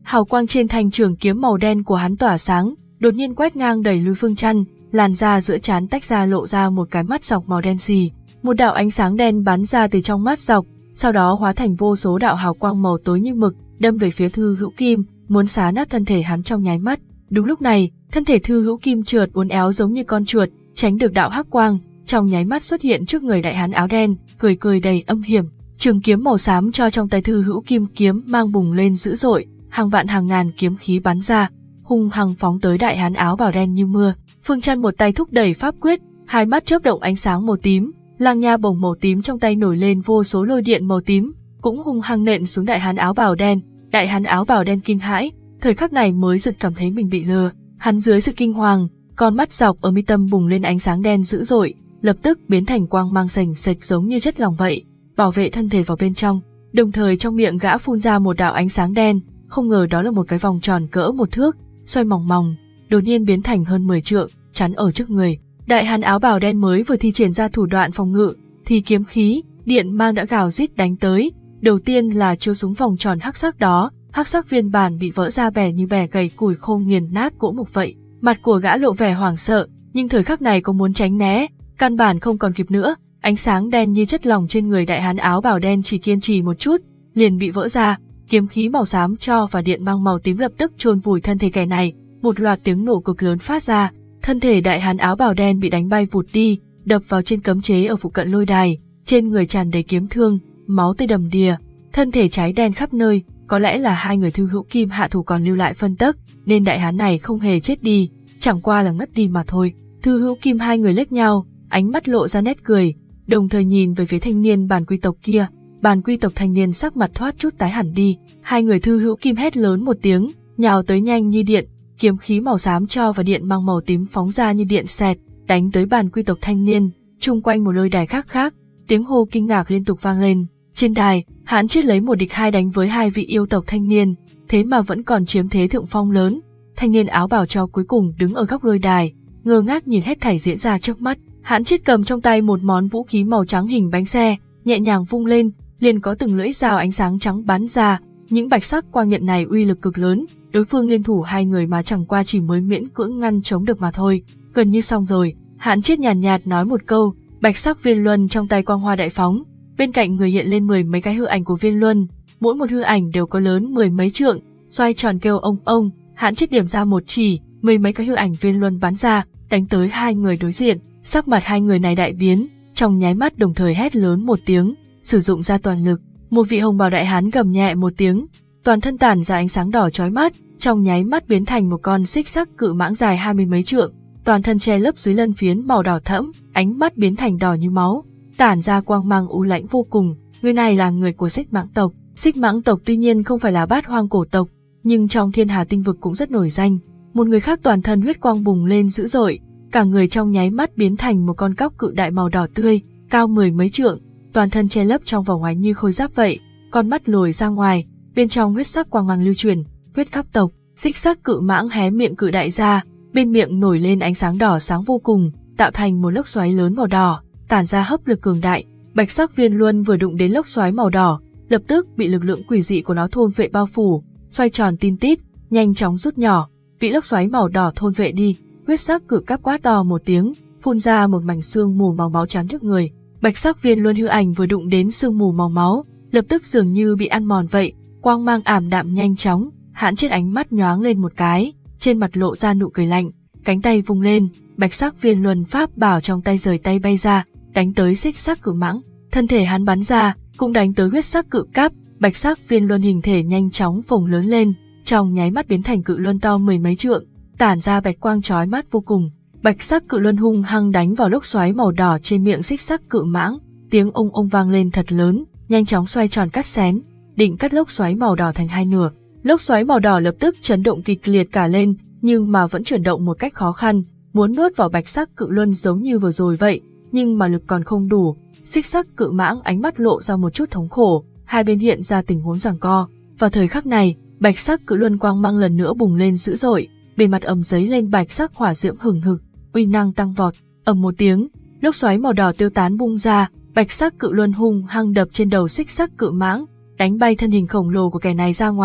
Hào quang trên thanh trường kiếm màu đen của hắn tỏa sáng, đột nhiên quét ngang đẩy lui Phương Chân, làn da giữa trán tách ra lộ ra một cái mắt dọc màu đen xì. Một đạo ánh sáng đen bắn ra từ trong mắt dọc, sau đó hóa thành vô số đạo hào quang màu tối như mực, đâm về phía Thư Hữu Kim, muốn xé nát thân thể hắn trong nháy mắt. Đúng lúc này, thân thể Thư Hữu Kim trượt uốn éo giống như con chuột, tránh được đạo hắc quang, trong nháy mắt xuất hiện trước người đại hán áo đen, cười cười đầy âm hiểm. Trường kiếm màu xám cho trong tay Thư Hữu Kim kiếm mang bùng lên dữ dội, hàng vạn hàng ngàn kiếm khí bắn ra, hung hăng phóng tới đại hán áo bào đen như mưa. Phương Chân một tay thúc đẩy pháp quyết, hai mắt chớp động ánh sáng màu tím, lang nha bổng màu tím trong tay nổi lên vô số lôi điện màu tím, cũng hung hăng nện xuống đại hán áo bào đen. Đại hán áo bào đen kinh hãi, thời khắc này mới giật cảm thấy mình bị lừa. Hắn dưới sự kinh hoàng, con mắt dọc ở mi tâm bùng lên ánh sáng đen dữ dội, lập tức biến thành quang mang sành sạch giống như chất lỏng vậy, bảo vệ thân thể vào bên trong. Đồng thời trong miệng gã phun ra một đạo ánh sáng đen, không ngờ đó là một cái vòng tròn cỡ một thước, xoay mòng mòng, đột nhiên biến thành hơn mười trượng, chắn ở trước người. Đại hán áo bào đen mới vừa thi triển ra thủ đoạn phòng ngự, thì kiếm khí, điện mang đã gào rít đánh tới. Đầu tiên là chiếu súng vòng tròn hắc sắc đó, hắc sắc viên bản bị vỡ ra bẻ như bẻ gầy củi khô nghiền nát gỗ mục vậy. Mặt của gã lộ vẻ hoảng sợ, nhưng thời khắc này có muốn tránh né, căn bản không còn kịp nữa. Ánh sáng đen như chất lỏng trên người đại hán áo bào đen chỉ kiên trì một chút, liền bị vỡ ra. Kiếm khí màu xám cho và điện mang màu tím lập tức chôn vùi thân thể kẻ này. Một loạt tiếng nổ cực lớn phát ra, thân thể đại hán áo bào đen bị đánh bay vụt đi, đập vào trên cấm chế ở phụ cận lôi đài, trên người tràn đầy kiếm thương, máu tươi đầm đìa, thân thể cháy đen khắp nơi. Có lẽ là hai người Thư Hữu Kim hạ thủ còn lưu lại phân tấc, nên đại hán này không hề chết đi, chẳng qua là ngất đi mà thôi. Thư Hữu Kim hai người liếc nhau, ánh mắt lộ ra nét cười, đồng thời nhìn về phía thanh niên bản quy tộc kia. Bản quy tộc thanh niên sắc mặt thoát chút tái hẳn đi. Hai người Thư Hữu Kim hét lớn một tiếng, nhào tới nhanh như điện, kiếm khí màu xám cho và điện mang màu tím phóng ra như điện xẹt, đánh tới bản quy tộc thanh niên. Chung quanh một lôi đài khác khác, tiếng hô kinh ngạc liên tục vang lên. Trên đài, Hán Triết lấy một địch hai đánh với hai vị yêu tộc thanh niên, thế mà vẫn còn chiếm thế thượng phong lớn. Thanh niên áo bào cho cuối cùng đứng ở góc lôi đài, ngơ ngác nhìn hết thảy diễn ra trước mắt. Hán Triết cầm trong tay một món vũ khí màu trắng hình bánh xe, nhẹ nhàng vung lên, liền có từng lưỡi dao ánh sáng trắng bắn ra. Những bạch sắc quang nhận này uy lực cực lớn, đối phương liên thủ hai người mà chẳng qua chỉ mới miễn cưỡng ngăn chống được mà thôi. Gần như xong rồi, Hán Triết nhàn nhạt, nhạt nói một câu, bạch sắc viên luân trong tay quang hoa đại phóng. Bên cạnh người hiện lên mười mấy cái hư ảnh của viên luân, mỗi một hư ảnh đều có lớn mười mấy trượng, xoay tròn kêu ông ông. Hán Triết điểm ra một chỉ, mười mấy cái hư ảnh viên luân bắn ra, đánh tới hai người đối diện. Sắc mặt hai người này đại biến, trong nháy mắt đồng thời hét lớn một tiếng, sử dụng ra toàn lực. Một vị hồng bào đại hán gầm nhẹ một tiếng, toàn thân tản ra ánh sáng đỏ chói mắt, trong nháy mắt biến thành một con xích sắc cự mãng dài hai mươi mấy trượng, toàn thân che lấp dưới lân phiến màu đỏ thẫm, ánh mắt biến thành đỏ như máu, tản ra quang mang u lãnh vô cùng. Người này là người của Xích Mãng tộc. Xích Mãng tộc tuy nhiên không phải là bát hoang cổ tộc, nhưng trong thiên hà tinh vực cũng rất nổi danh. Một người khác toàn thân huyết quang bùng lên dữ dội, cả người trong nháy mắt biến thành một con cóc cự đại màu đỏ tươi, cao mười mấy trượng, toàn thân che lấp trong vỏ ngoài như khôi giáp vậy, con mắt lồi ra ngoài, bên trong huyết sắc quang mang lưu truyền, huyết khắp tộc. Xích sắc cự mãng hé miệng cự đại ra, bên miệng nổi lên ánh sáng đỏ sáng vô cùng, tạo thành một lốc xoáy lớn màu đỏ, tản ra hấp lực cường đại. Bạch sắc viên luân vừa đụng đến lốc xoáy màu đỏ, lập tức bị lực lượng quỷ dị của nó thôn vệ bao phủ, xoay tròn tin tít, nhanh chóng rút nhỏ, bị lốc xoáy màu đỏ thôn vệ đi. Huyết sắc cự cáp quát to một tiếng, phun ra một mảnh sương mù màu máu chắn trước người. Bạch sắc viên luân hư ảnh vừa đụng đến sương mù màu máu, lập tức dường như bị ăn mòn vậy, quang mang ảm đạm nhanh chóng. Hán Triết ánh mắt nhoáng lên một cái, trên mặt lộ ra nụ cười lạnh, cánh tay vung lên, bạch sắc viên luân pháp bảo trong tay rời tay bay ra, đánh tới xích sắc cự mãng. Thân thể hắn bắn ra, cũng đánh tới huyết sắc cự cáp. Bạch sắc viên luân hình thể nhanh chóng phồng lớn lên, trong nháy mắt biến thành cự luân to mười mấy trượng, tản ra bạch quang chói mắt vô cùng. Bạch sắc cự luân hung hăng đánh vào lốc xoáy màu đỏ trên miệng xích sắc cự mãng, tiếng ông ông vang lên thật lớn, nhanh chóng xoay tròn cắt xén, định cắt lốc xoáy màu đỏ thành hai nửa. Lốc xoáy màu đỏ lập tức chấn động kịch liệt cả lên, nhưng mà vẫn chuyển động một cách khó khăn, muốn nuốt vào bạch sắc cự luân giống như vừa rồi vậy, nhưng mà lực còn không đủ. Xích sắc cự mãng ánh mắt lộ ra một chút thống khổ, hai bên hiện ra tình huống giằng co. Vào thời khắc này, bạch sắc cự luân quang mang lần nữa bùng lên dữ dội, bề mặt ầm giấy lên bạch sắc hỏa diễm hừng hực, uy năng tăng vọt. Ầm một tiếng, lốc xoáy màu đỏ tiêu tán bung ra, bạch sắc cự luân hung hăng đập trên đầu xích sắc cự mãng, đánh bay thân hình khổng lồ của kẻ này ra ngoài.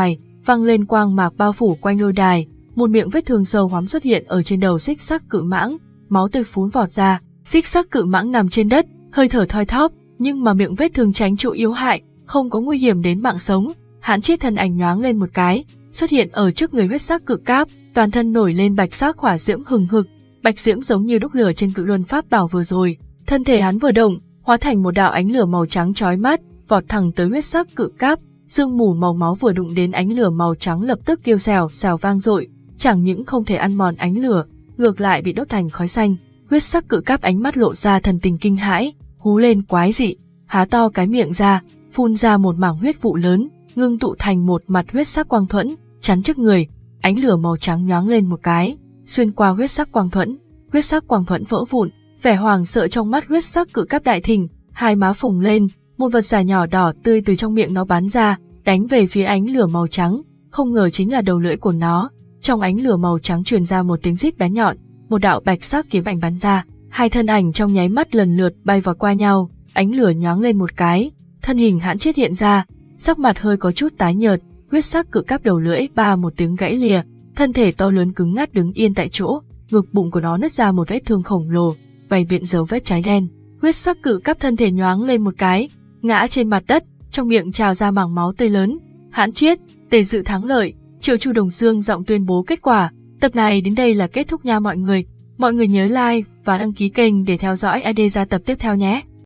vang lên quang mạc bao phủ quanh lôi đài, một miệng vết thương sâu hoắm xuất hiện ở trên đầu xích sắc cự mãng, máu tươi phún vọt ra, xích sắc cự mãng nằm trên đất, hơi thở thoi thóp, nhưng mà miệng vết thương tránh chỗ yếu hại, không có nguy hiểm đến mạng sống. Hãn Triết thân ảnh nhoáng lên một cái, xuất hiện ở trước người huyết sắc cự cáp, toàn thân nổi lên bạch sắc hỏa diễm hừng hực, bạch diễm giống như đúc lửa trên cự luân pháp bảo vừa rồi. Thân thể hắn vừa động, hóa thành một đạo ánh lửa màu trắng chói mắt, vọt thẳng tới huyết sắc cự cáp. Sương mù màu máu vừa đụng đến ánh lửa màu trắng lập tức kêu xèo xèo vang dội, chẳng những không thể ăn mòn ánh lửa, ngược lại bị đốt thành khói xanh. Huyết sắc cự cáp ánh mắt lộ ra thần tình kinh hãi, hú lên quái dị, há to cái miệng ra, phun ra một mảng huyết vụ lớn, ngưng tụ thành một mặt huyết sắc quang thuẫn, chắn trước người. Ánh lửa màu trắng nhoáng lên một cái, xuyên qua huyết sắc quang thuẫn, huyết sắc quang thuẫn vỡ vụn, vẻ hoàng sợ trong mắt huyết sắc cự cáp đại thịnh, hai má phồng lên, một vật giả nhỏ đỏ tươi từ trong miệng nó bắn ra, đánh về phía ánh lửa màu trắng, không ngờ chính là đầu lưỡi của nó. Trong ánh lửa màu trắng truyền ra một tiếng rít bé nhọn, một đạo bạch sắc kiếm ảnh bắn ra, hai thân ảnh trong nháy mắt lần lượt bay vọt qua nhau, ánh lửa nhoáng lên một cái, thân hình Hãn Triết hiện ra, sắc mặt hơi có chút tái nhợt, huyết sắc cự cáp đầu lưỡi ba một tiếng gãy lìa, thân thể to lớn cứng ngắc đứng yên tại chỗ, ngực bụng của nó nứt ra một vết thương khổng lồ, bày biện dấu vết cháy đen. Huyết sắc cự cáp thân thể nhoáng lên một cái, ngã trên mặt đất, trong miệng trào ra mảng máu tươi lớn. Hãn Triết, tề dự thắng lợi, Triệu Chu Đồng Dương giọng tuyên bố kết quả. Tập này đến đây là kết thúc nha mọi người. Mọi người nhớ like và đăng ký kênh để theo dõi a đê ra tập tiếp theo nhé.